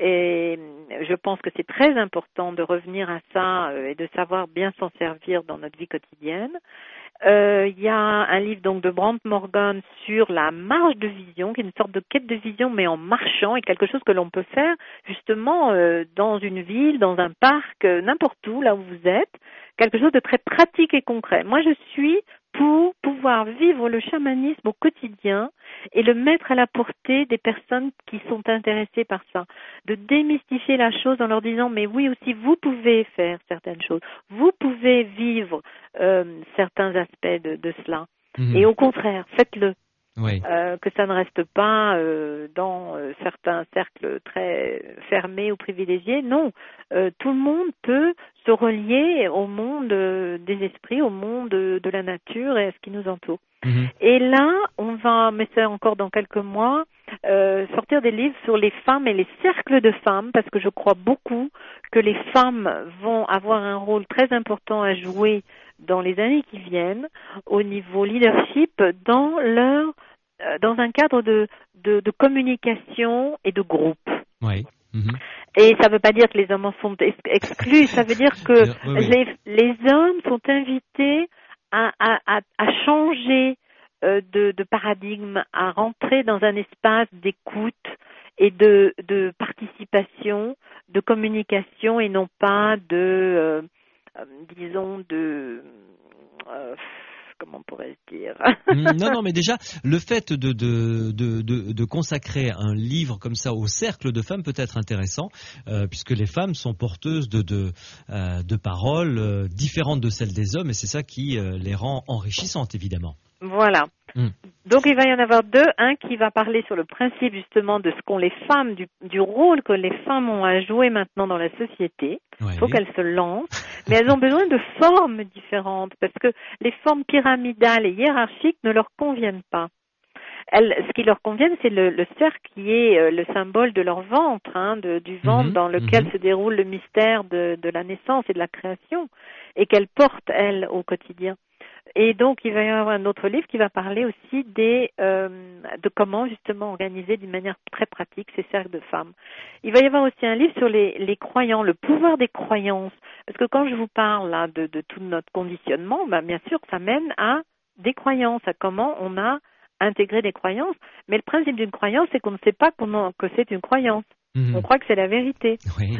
Speaker 2: Et je pense que c'est très important de revenir à ça et de savoir bien s'en servir dans notre vie quotidienne. Euh, il y a un livre donc de Brant Morgan sur la marche de vision, qui est une sorte de quête de vision, mais en marchant, et quelque chose que l'on peut faire justement euh, dans une ville, dans un parc, euh, n'importe où, là où vous êtes, quelque chose de très pratique et concret. Moi, je suis pour pouvoir vivre le chamanisme au quotidien et le mettre à la portée des personnes qui sont intéressées par ça, de démystifier la chose en leur disant mais oui aussi vous pouvez faire certaines choses, vous pouvez vivre euh, certains aspects de, de cela mmh. et au contraire faites-le. Oui. Euh, que ça ne reste pas euh, dans euh, certains cercles très fermés ou privilégiés. Non, euh, tout le monde peut se relier au monde euh, des esprits, au monde de, de la nature et à ce qui nous entoure. Mmh. Et là, on va, mais c'est encore dans quelques mois, euh, sortir des livres sur les femmes et les cercles de femmes, parce que je crois beaucoup que les femmes vont avoir un rôle très important à jouer dans les années qui viennent, au niveau leadership, dans leur euh, dans un cadre de, de, de communication et de groupe. Oui. Mmh. Et ça ne veut pas dire que les hommes en sont ex- exclus, ça veut dire que oui, oui. Les, les hommes sont invités à, à, à, à changer euh, de, de paradigme, à rentrer dans un espace d'écoute et de, de participation, de communication et non pas de, euh, euh, disons, de... Euh, comment on pourrait se dire?
Speaker 1: Non, non, mais déjà, le fait de, de, de, de, de consacrer un livre comme ça au cercle de femmes peut être intéressant, euh, puisque les femmes sont porteuses de, de, euh, de paroles euh, différentes de celles des hommes, et c'est ça qui euh, les rend enrichissantes, évidemment.
Speaker 2: Voilà. Hum. Donc il va y en avoir deux. Un qui va parler sur le principe justement de ce qu'ont les femmes, du, du rôle que les femmes ont à jouer maintenant dans la société. Il ouais. faut qu'elles se lancent, mais elles ont besoin de formes différentes parce que les formes pyramidales et hiérarchiques ne leur conviennent pas. Elles, ce qui leur convient, c'est le, le cercle qui est euh, le symbole de leur ventre, hein, de, du ventre mmh, dans lequel mmh. se déroule le mystère de, de la naissance et de la création, et qu'elles portent, elles, au quotidien. Et donc, il va y avoir un autre livre qui va parler aussi des, euh, de comment, justement, organiser d'une manière très pratique ces cercles de femmes. Il va y avoir aussi un livre sur les, les croyants, le pouvoir des croyances. Parce que quand je vous parle là, de, de tout notre conditionnement, ben, bien sûr, ça mène à des croyances, à comment on a intégré des croyances. Mais le principe d'une croyance, c'est qu'on ne sait pas comment, que c'est une croyance. Mmh. On croit que c'est la vérité. Oui.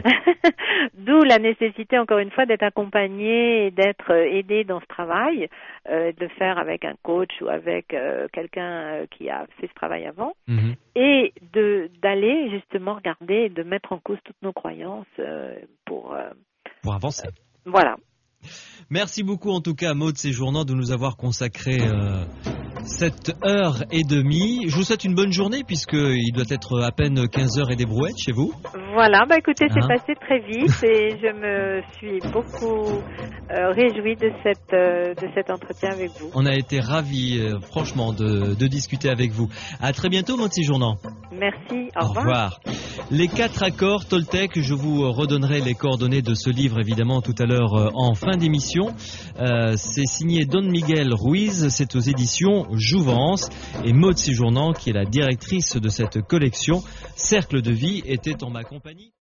Speaker 2: D'où la nécessité, encore une fois, d'être accompagné et d'être aidé dans ce travail, euh, de le faire avec un coach ou avec euh, quelqu'un qui a fait ce travail avant, mmh. et de d'aller justement regarder et de mettre en cause toutes nos croyances euh, pour... Euh,
Speaker 1: pour avancer.
Speaker 2: Euh, voilà.
Speaker 1: Merci beaucoup en tout cas Maud Séjournant de nous avoir consacré euh, cette heure et demie. Je vous souhaite une bonne journée puisqu'il doit être à peine quinze heures et des brouettes chez vous.
Speaker 2: Voilà, bah écoutez, c'est
Speaker 1: Hein
Speaker 2: passé très vite et je me suis beaucoup euh, réjouie de, cette, euh, de cet entretien avec vous.
Speaker 1: On a été ravis euh, franchement de, de discuter avec vous. À très bientôt Maud Séjournant.
Speaker 2: Merci, au,
Speaker 1: Au revoir. Les quatre accords Toltec, je vous redonnerai les coordonnées de ce livre évidemment tout à l'heure euh, en fin d'émission. Euh, c'est signé Don Miguel Ruiz, c'est aux éditions Jouvence et Maud Séjournant qui est la directrice de cette collection Cercle de vie était en ma compagnie.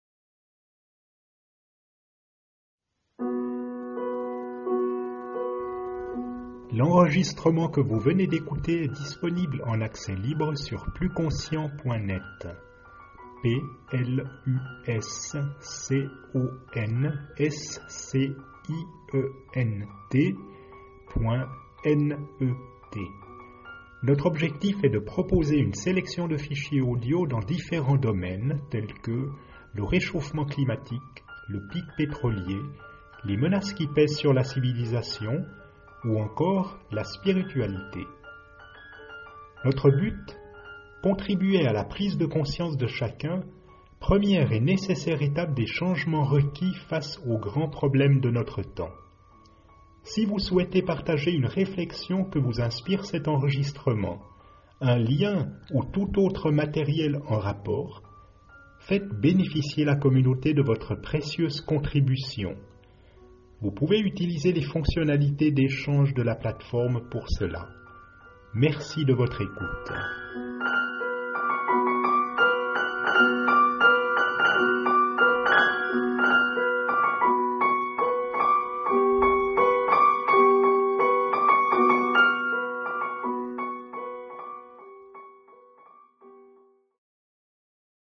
Speaker 4: L'enregistrement que vous venez d'écouter est disponible en accès libre sur plus conscient point net. P L U S C O N S C I E N T point N E T. Notre objectif est de proposer une sélection de fichiers audio dans différents domaines tels que le réchauffement climatique, le pic pétrolier, les menaces qui pèsent sur la civilisation ou encore la spiritualité. Notre but, contribuer à la prise de conscience de chacun, première et nécessaire étape des changements requis face aux grands problèmes de notre temps. Si vous souhaitez partager une réflexion que vous inspire cet enregistrement, un lien ou tout autre matériel en rapport, faites bénéficier la communauté de votre précieuse contribution. Vous pouvez utiliser les fonctionnalités d'échange de la plateforme pour cela. Merci de votre écoute.